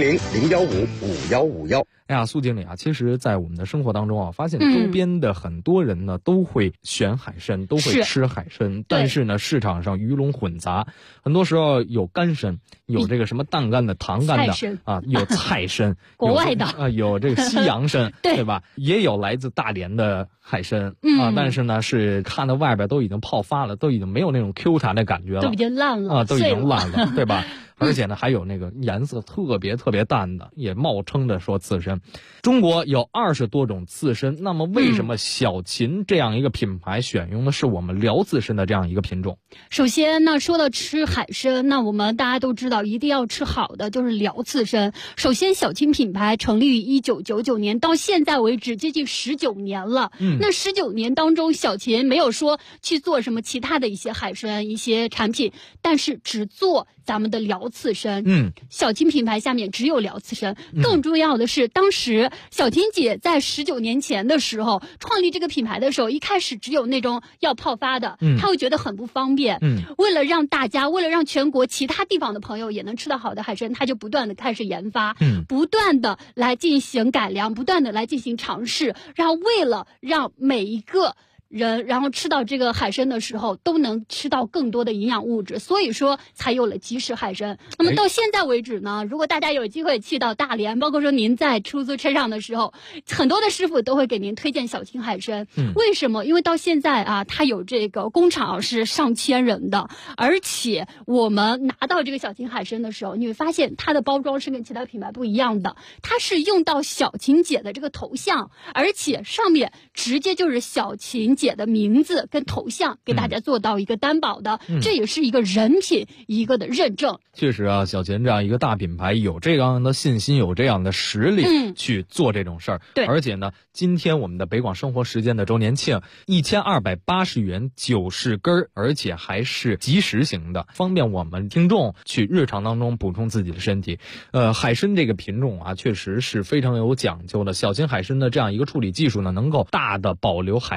S: ，400-015-5151。
M: 哎呀，苏经理啊，其实在我们的生活当中啊，发现周边的很多人呢都会选海参，都会吃海参，但是呢市场上鱼龙混杂，很多时候有干参，有这个什么淡干的、糖干的啊，有菜参，
A: 国外的
M: 啊，有这个西洋参，对吧？也有来自大连的海参啊，但是呢是看到外边都已经泡发了，都已经没有那种 Q 弹的感觉了，
A: 都已经烂了
M: 啊，都已经烂了，对吧？而且呢，还有那个颜色特别淡的，也冒称的说刺参。中国有20多种刺参，那么为什么小秦这样一个品牌选用的是我们辽刺参的这样一个品种？
A: 首先，那说到吃海参，那我们大家都知道，一定要吃好的，就是辽刺参。首先，小秦品牌成立于1999年，到现在为止接近19年了。那19年当中，小秦没有说去做什么其他的一些海参一些产品，但是只做咱们的辽刺参。小秦品牌下面只有辽刺参。更重要的是，当时小秦姐在19年前的时候创立这个品牌的时候，一开始只有那种要泡发的，她会觉得很不方便。为了让大家，为了让全国其他地方的朋友也能吃到好的海参，她就不断的开始研发，不断的来进行改良，不断的来进行尝试，然后为了让每一个人然后吃到这个海参的时候都能吃到更多的营养物质，所以说才有了即食海参。那么到现在为止呢，如果大家有机会去到大连，包括说您在出租车上的时候，很多的师傅都会给您推荐小秦海参。为什么？因为到现在啊，它有这个工厂是上千人的，而且我们拿到这个小秦海参的时候，你会发现它的包装是跟其他品牌不一样的，它是用到小秦姐的这个头像，而且上面直接就是小秦姐的名字跟头像给大家做到一个担保的，这也是一个人品一个的认证。
M: 确实啊，小秦这样一个大品牌有这样的信心，有这样的实力去做这种事儿。
A: 对，
M: 而且呢，今天我们的北广生活时间的周年庆，1280元90根，而且还是即食型的，方便我们听众去日常当中补充自己的身体。海参这个品种啊，确实是非常有讲究的。小秦海参的这样一个处理技术呢，能够大的保留海参当中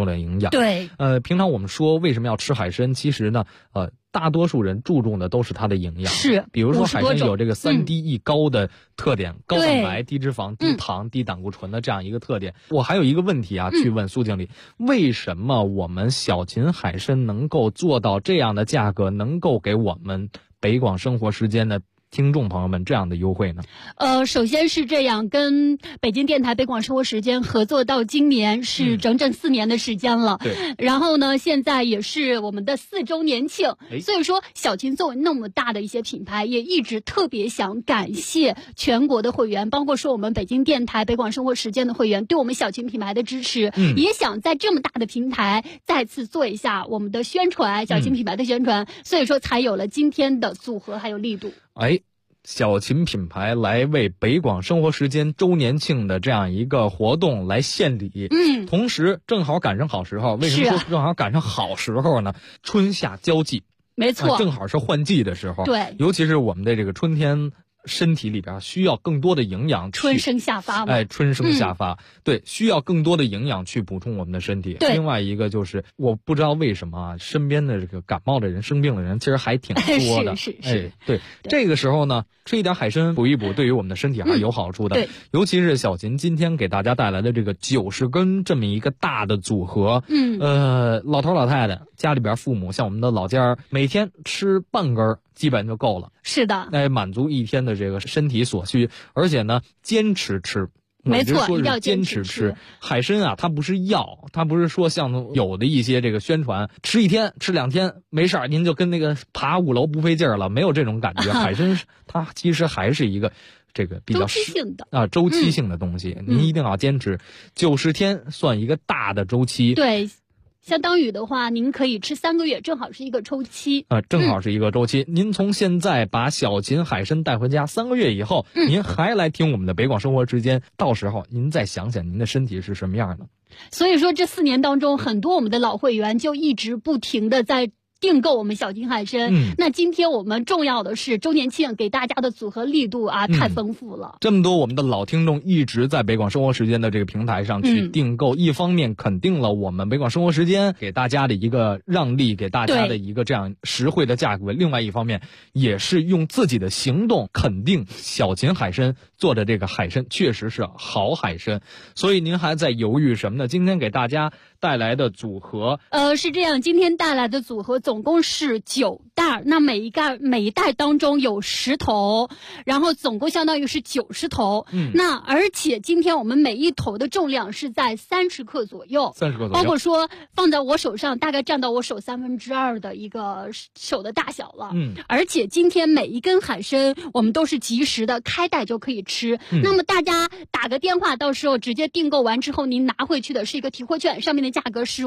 M: 重的营养。
A: 对，
M: 平常我们说为什么要吃海参，其实呢，大多数人注重的都是它的营养。
A: 是，
M: 比如说海参有这个3低1高的特点，高蛋白、低脂肪、低糖、低胆固醇的这样一个特点。我还有一个问题啊，去问苏经理，为什么我们小秦海参能够做到这样的价格，能够给我们北广生活时间的听众朋友们这样的优惠呢？
A: 首先是这样，跟北京电台北广生活时间合作到今年是整整4年的时间了。
M: 对。
A: 然后呢，现在也是我们的4周年庆，所以说小秦作为那么大的一些品牌，也一直特别想感谢全国的会员，包括说我们北京电台北广生活时间的会员对我们小秦品牌的支持，也想在这么大的平台再次做一下我们的宣传，小秦品牌的宣传，所以说才有了今天的组合还有力度。
M: 小秦品牌来为北广生活时间周年庆的这样一个活动来献礼，同时正好赶上好时候。为什么说正好赶上好时候呢？春夏交际，
A: 没错，
M: 正好是换季的时候。
A: 对，
M: 尤其是我们的这个春天，身体里边需要更多的营养，
A: 春生夏发嘛。
M: 春生夏发，对，需要更多的营养去补充我们的身体。另外一个就是，我不知道为什么啊，身边的这个感冒的人、生病的人其实还挺多的。
A: 是。
M: 对，这个时候呢，吃一点海参补一补，对于我们的身体还是有好处的。
A: 对，
M: 尤其是小秦今天给大家带来的这个90根这么一个大的组合。老头老太太家里边父母，像我们的老家每天吃半根基本就够了。
A: 是的，
M: 满足一天的这个身体所需，而且呢，坚持吃。
A: 没错，
M: 一定要坚持吃海参啊！它不是药，它不是说像有的一些这个宣传，吃1天、吃2天没事儿，您就跟那个爬5楼不费劲儿了，没有这种感觉。海参它其实还是一个这个比较
A: 周期性的
M: 周期性的东西，您一定要坚持。90天算一个大的周期。
A: 对。相当于的话，您可以吃3个月，正好是一个周期。
M: 正好是一个周期。您从现在把小秦海参带回家，3个月以后，您还来听我们的北广生活时间，到时候您再想想您的身体是什么样的。
A: 所以说，这4年当中，很多我们的老会员就一直不停的在订购我们小秦海参。那今天我们重要的是周年庆给大家的组合力度啊，太丰富了。
M: 这么多我们的老听众一直在北广生活时间的这个平台上去订购，一方面肯定了我们北广生活时间给大家的一个让利，给大家的一个这样实惠的价格，另外一方面也是用自己的行动肯定小秦海参做的这个海参确实是好海参。所以您还在犹豫什么呢？今天给大家带来的组合
A: 是这样，今天带来的组合总共是9袋，那每一袋当中有10头，然后总共相当于是90头。那而且今天我们每一头的重量是在30克左右
M: ，30克左右，
A: 包括说放在我手上大概占到我手2/3的一个手的大小了。而且今天每一根海参我们都是及时的开袋就可以吃。那么大家打个电话，到时候直接订购完之后，您拿回去的是一个提货券，上面的价格是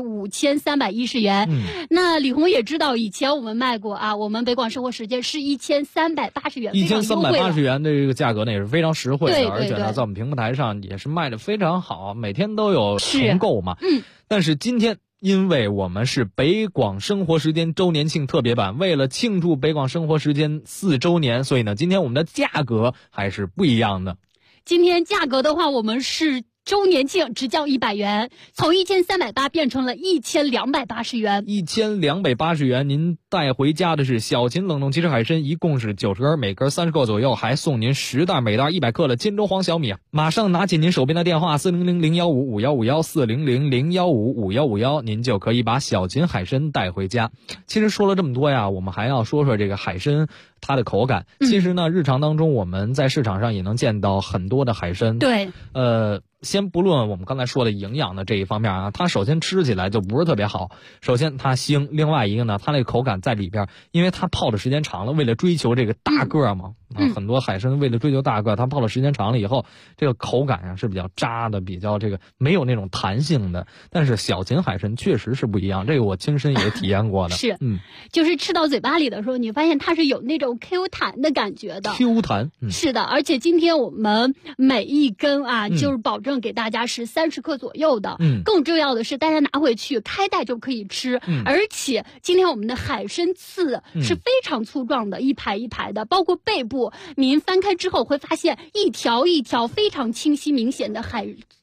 A: 5310元。那李红也知道，以前我们卖过啊，我们北广生活时间是1380元
M: ，1380元的这个价格呢也是非常实惠的。
A: 对，
M: 而且呢，在我们平台上也是卖的非常好，每天都有重购嘛。但是今天因为我们是北广生活时间周年庆特别版，为了庆祝北广生活时间4周年，所以呢，今天我们的价格还是不一样的。
A: 今天价格的话，我们是周年庆只降100元，从1380变成了1280元。
M: 1280元，您带回家的是小秦冷冻奇士海参，一共是90根，每根30克左右，还送您10袋，每袋100克的金州黄小米。马上拿起您手边的电话400-015-5151，400-015-5151，您就可以把小秦海参带回家。其实说了这么多呀，我们还要说说这个海参它的口感。其实呢，日常当中我们在市场上也能见到很多的海参。
A: 对，
M: 先不论我们刚才说的营养的这一方面啊，它首先吃起来就不是特别好。首先它腥，另外一个呢，它那个口感在里边，因为它泡的时间长了，为了追求这个大个嘛，很多海参为了追求大个，它泡的时间长了以后，这个口感上是比较渣的，比较这个没有那种弹性的。但是小秦海参确实是不一样，这个我亲身也体验过的。
A: 是，就是吃到嘴巴里的时候，你发现它是有那种 Q 弹的感觉的。
M: Q 弹，
A: 是的，而且今天我们每一根啊，就是保证给大家是30克左右的。更重要的是，大家拿回去开袋就可以吃。而且今天我们的海参刺是非常粗壮的，一排一排的，包括背部，您翻开之后会发现一条一条非常清晰明显的海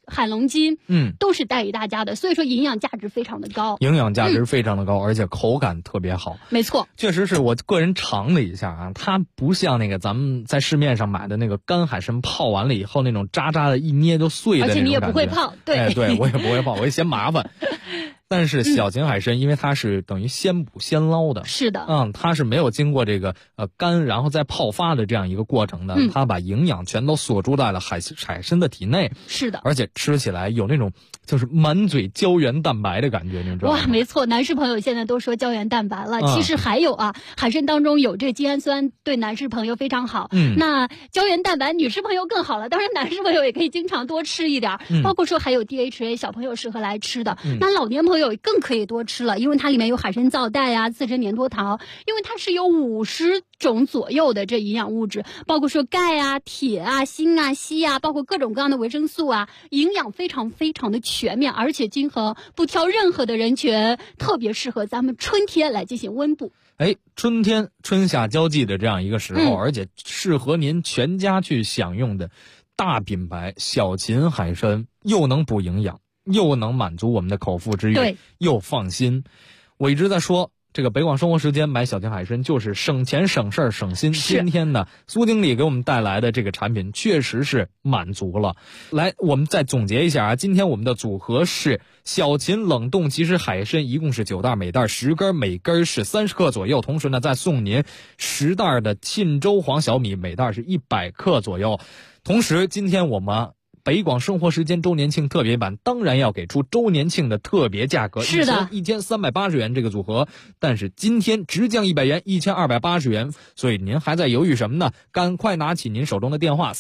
A: 海龙筋，都是带给大家的，所以说营养价值非常的高，
M: 营养价值非常的高，而且口感特别好。
A: 没错，
M: 确实是我个人尝了一下啊，它不像那个咱们在市面上买的那个干海参泡完了以后那种渣渣的，一捏就碎的那种感觉。
A: 而且你也不会泡，对，
M: 哎，对我也不会泡，我也嫌麻烦。但是小秦海参，因为它是等于现捕现捞的，
A: 是的，
M: 它是没有经过这个干然后再泡发的这样一个过程的，它把营养全都锁住在了海参的体内，
A: 是的，
M: 而且吃起来有那种就是满嘴胶原蛋白的感觉，你知道吗？
A: 哇，没错，男士朋友现在都说胶原蛋白了，其实还有啊，海参当中有这个精氨酸，对男士朋友非常好。那胶原蛋白女士朋友更好了，当然男士朋友也可以经常多吃一点，包括说还有 DHA， 小朋友适合来吃的。那老年朋友更可以多吃了，因为它里面有海参皂苷啊、自身粘多糖，因为它是有50种左右的这营养物质，包括说钙啊、铁啊、锌啊、硒啊，包括各种各样的维生素啊，营养非常非常的全面，而且均衡，不挑任何的人群，特别适合咱们春天来进行温补。
M: 春天春夏交际的这样一个时候，而且适合您全家去享用的大品牌小秦海参，又能补营养，又能满足我们的口腹之欲，又放心。我一直在说这个北广生活时间买小秦海参就是省钱省事儿省心。今天呢，苏经理给我们带来的这个产品确实是满足了。来，我们再总结一下啊，今天我们的组合是小秦冷冻即食海参，一共是9袋，每袋10根，每根是30克左右。同时呢，再送您10袋的沁州黄小米，每袋是100克左右。同时，今天我们北广生活时间周年庆特别版当然要给出周年庆的特别价格，
A: 是的
M: ，1380元这个组合，但是今天直降100元，1280元，所以您还在犹豫什么呢？赶快拿起您手中的电话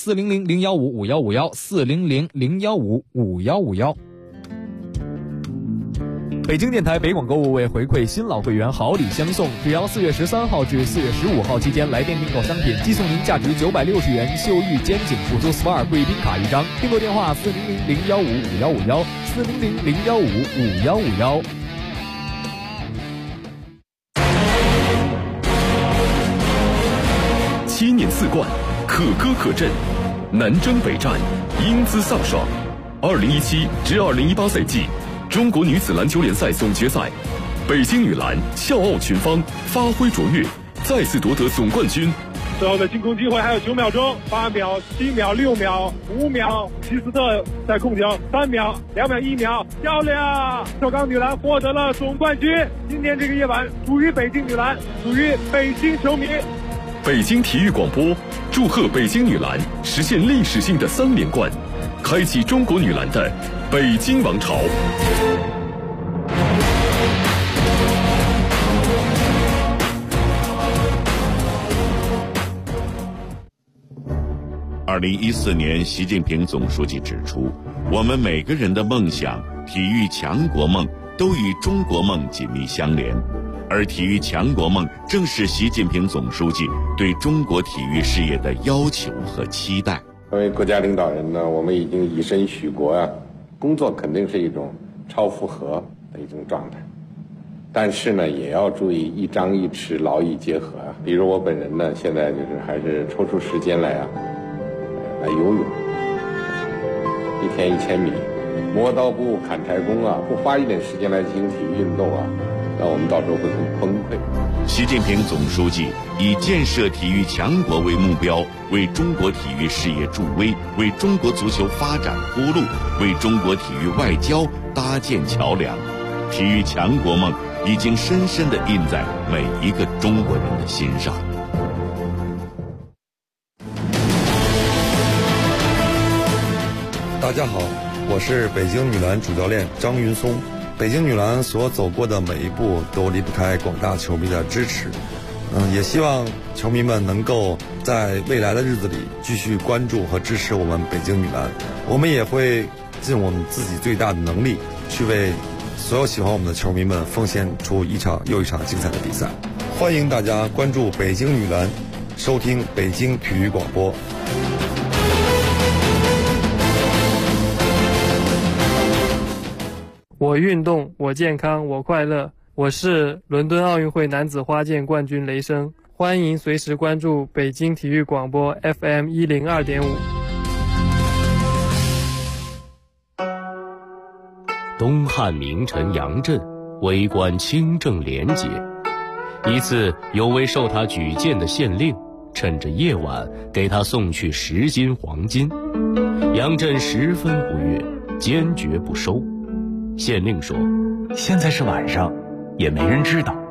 M: 400-015-5151，400-015-5151。
Q: 北京电台北广购物为回馈新老会员好礼相送，只要4月13号至4月15号期间来电订购商品，即送您价值960元秀玉肩颈辅助 SPA 贵宾卡1张。订购电话400-015-5151，400-015-5151。
I: 7年4冠，可歌可阵，南征北战，英姿飒爽。2017至2018赛季中国女子篮球联赛总决赛，北京女篮笑傲群芳，发挥卓越，再次夺得总冠军。
T: 最后的进攻机会还有9秒钟，8秒、7秒、6秒、5秒，希斯特在控球，3秒、2秒、1秒，漂亮！首钢女篮获得了总冠军。今天这个夜晚属于北京女篮，属于北京球迷。
I: 北京体育广播祝贺北京女篮实现历史性的3连冠，开启中国女篮的北京王朝。
U: 2014年，习近平总书记指出，我们每个人的梦想、体育强国梦都与中国梦紧密相连，而体育强国梦正是习近平总书记对中国体育事业的要求和期待。
V: 作为国家领导人呢，我们已经以身许国啊，工作肯定是一种超负荷的一种状态，但是呢，也要注意一张一弛，劳逸结合啊。比如我本人呢，现在就是还是抽出时间来游泳，1天1000米，磨刀不误砍柴工啊，不花一点时间来进行体育运动啊，那我们到时候会很崩溃。
U: 习近平总书记以建设体育强国为目标，为中国体育事业助威，为中国足球发展铺路，为中国体育外交搭建桥梁。体育强国梦已经深深地印在每一个中国人的心上。
W: 大家好，我是北京女篮主教练张云松。北京女篮所走过的每一步都离不开广大球迷的支持，也希望球迷们能够在未来的日子里继续关注和支持我们北京女篮。我们也会尽我们自己最大的能力，去为所有喜欢我们的球迷们奉献出一场又一场精彩的比赛。欢迎大家关注北京女篮，收听北京体育广播。
X: 我运动，我健康，我快乐。我是伦敦奥运会男子花剑冠军雷声，欢迎随时关注北京体育广播 FM 102.5。
C: 东汉名臣杨震为官清正廉洁。一次，有位受他举荐的县令趁着夜晚给他送去10斤黄金，杨震十分不悦，坚决不收。县令说：“
D: 现在是晚上，也没人知道，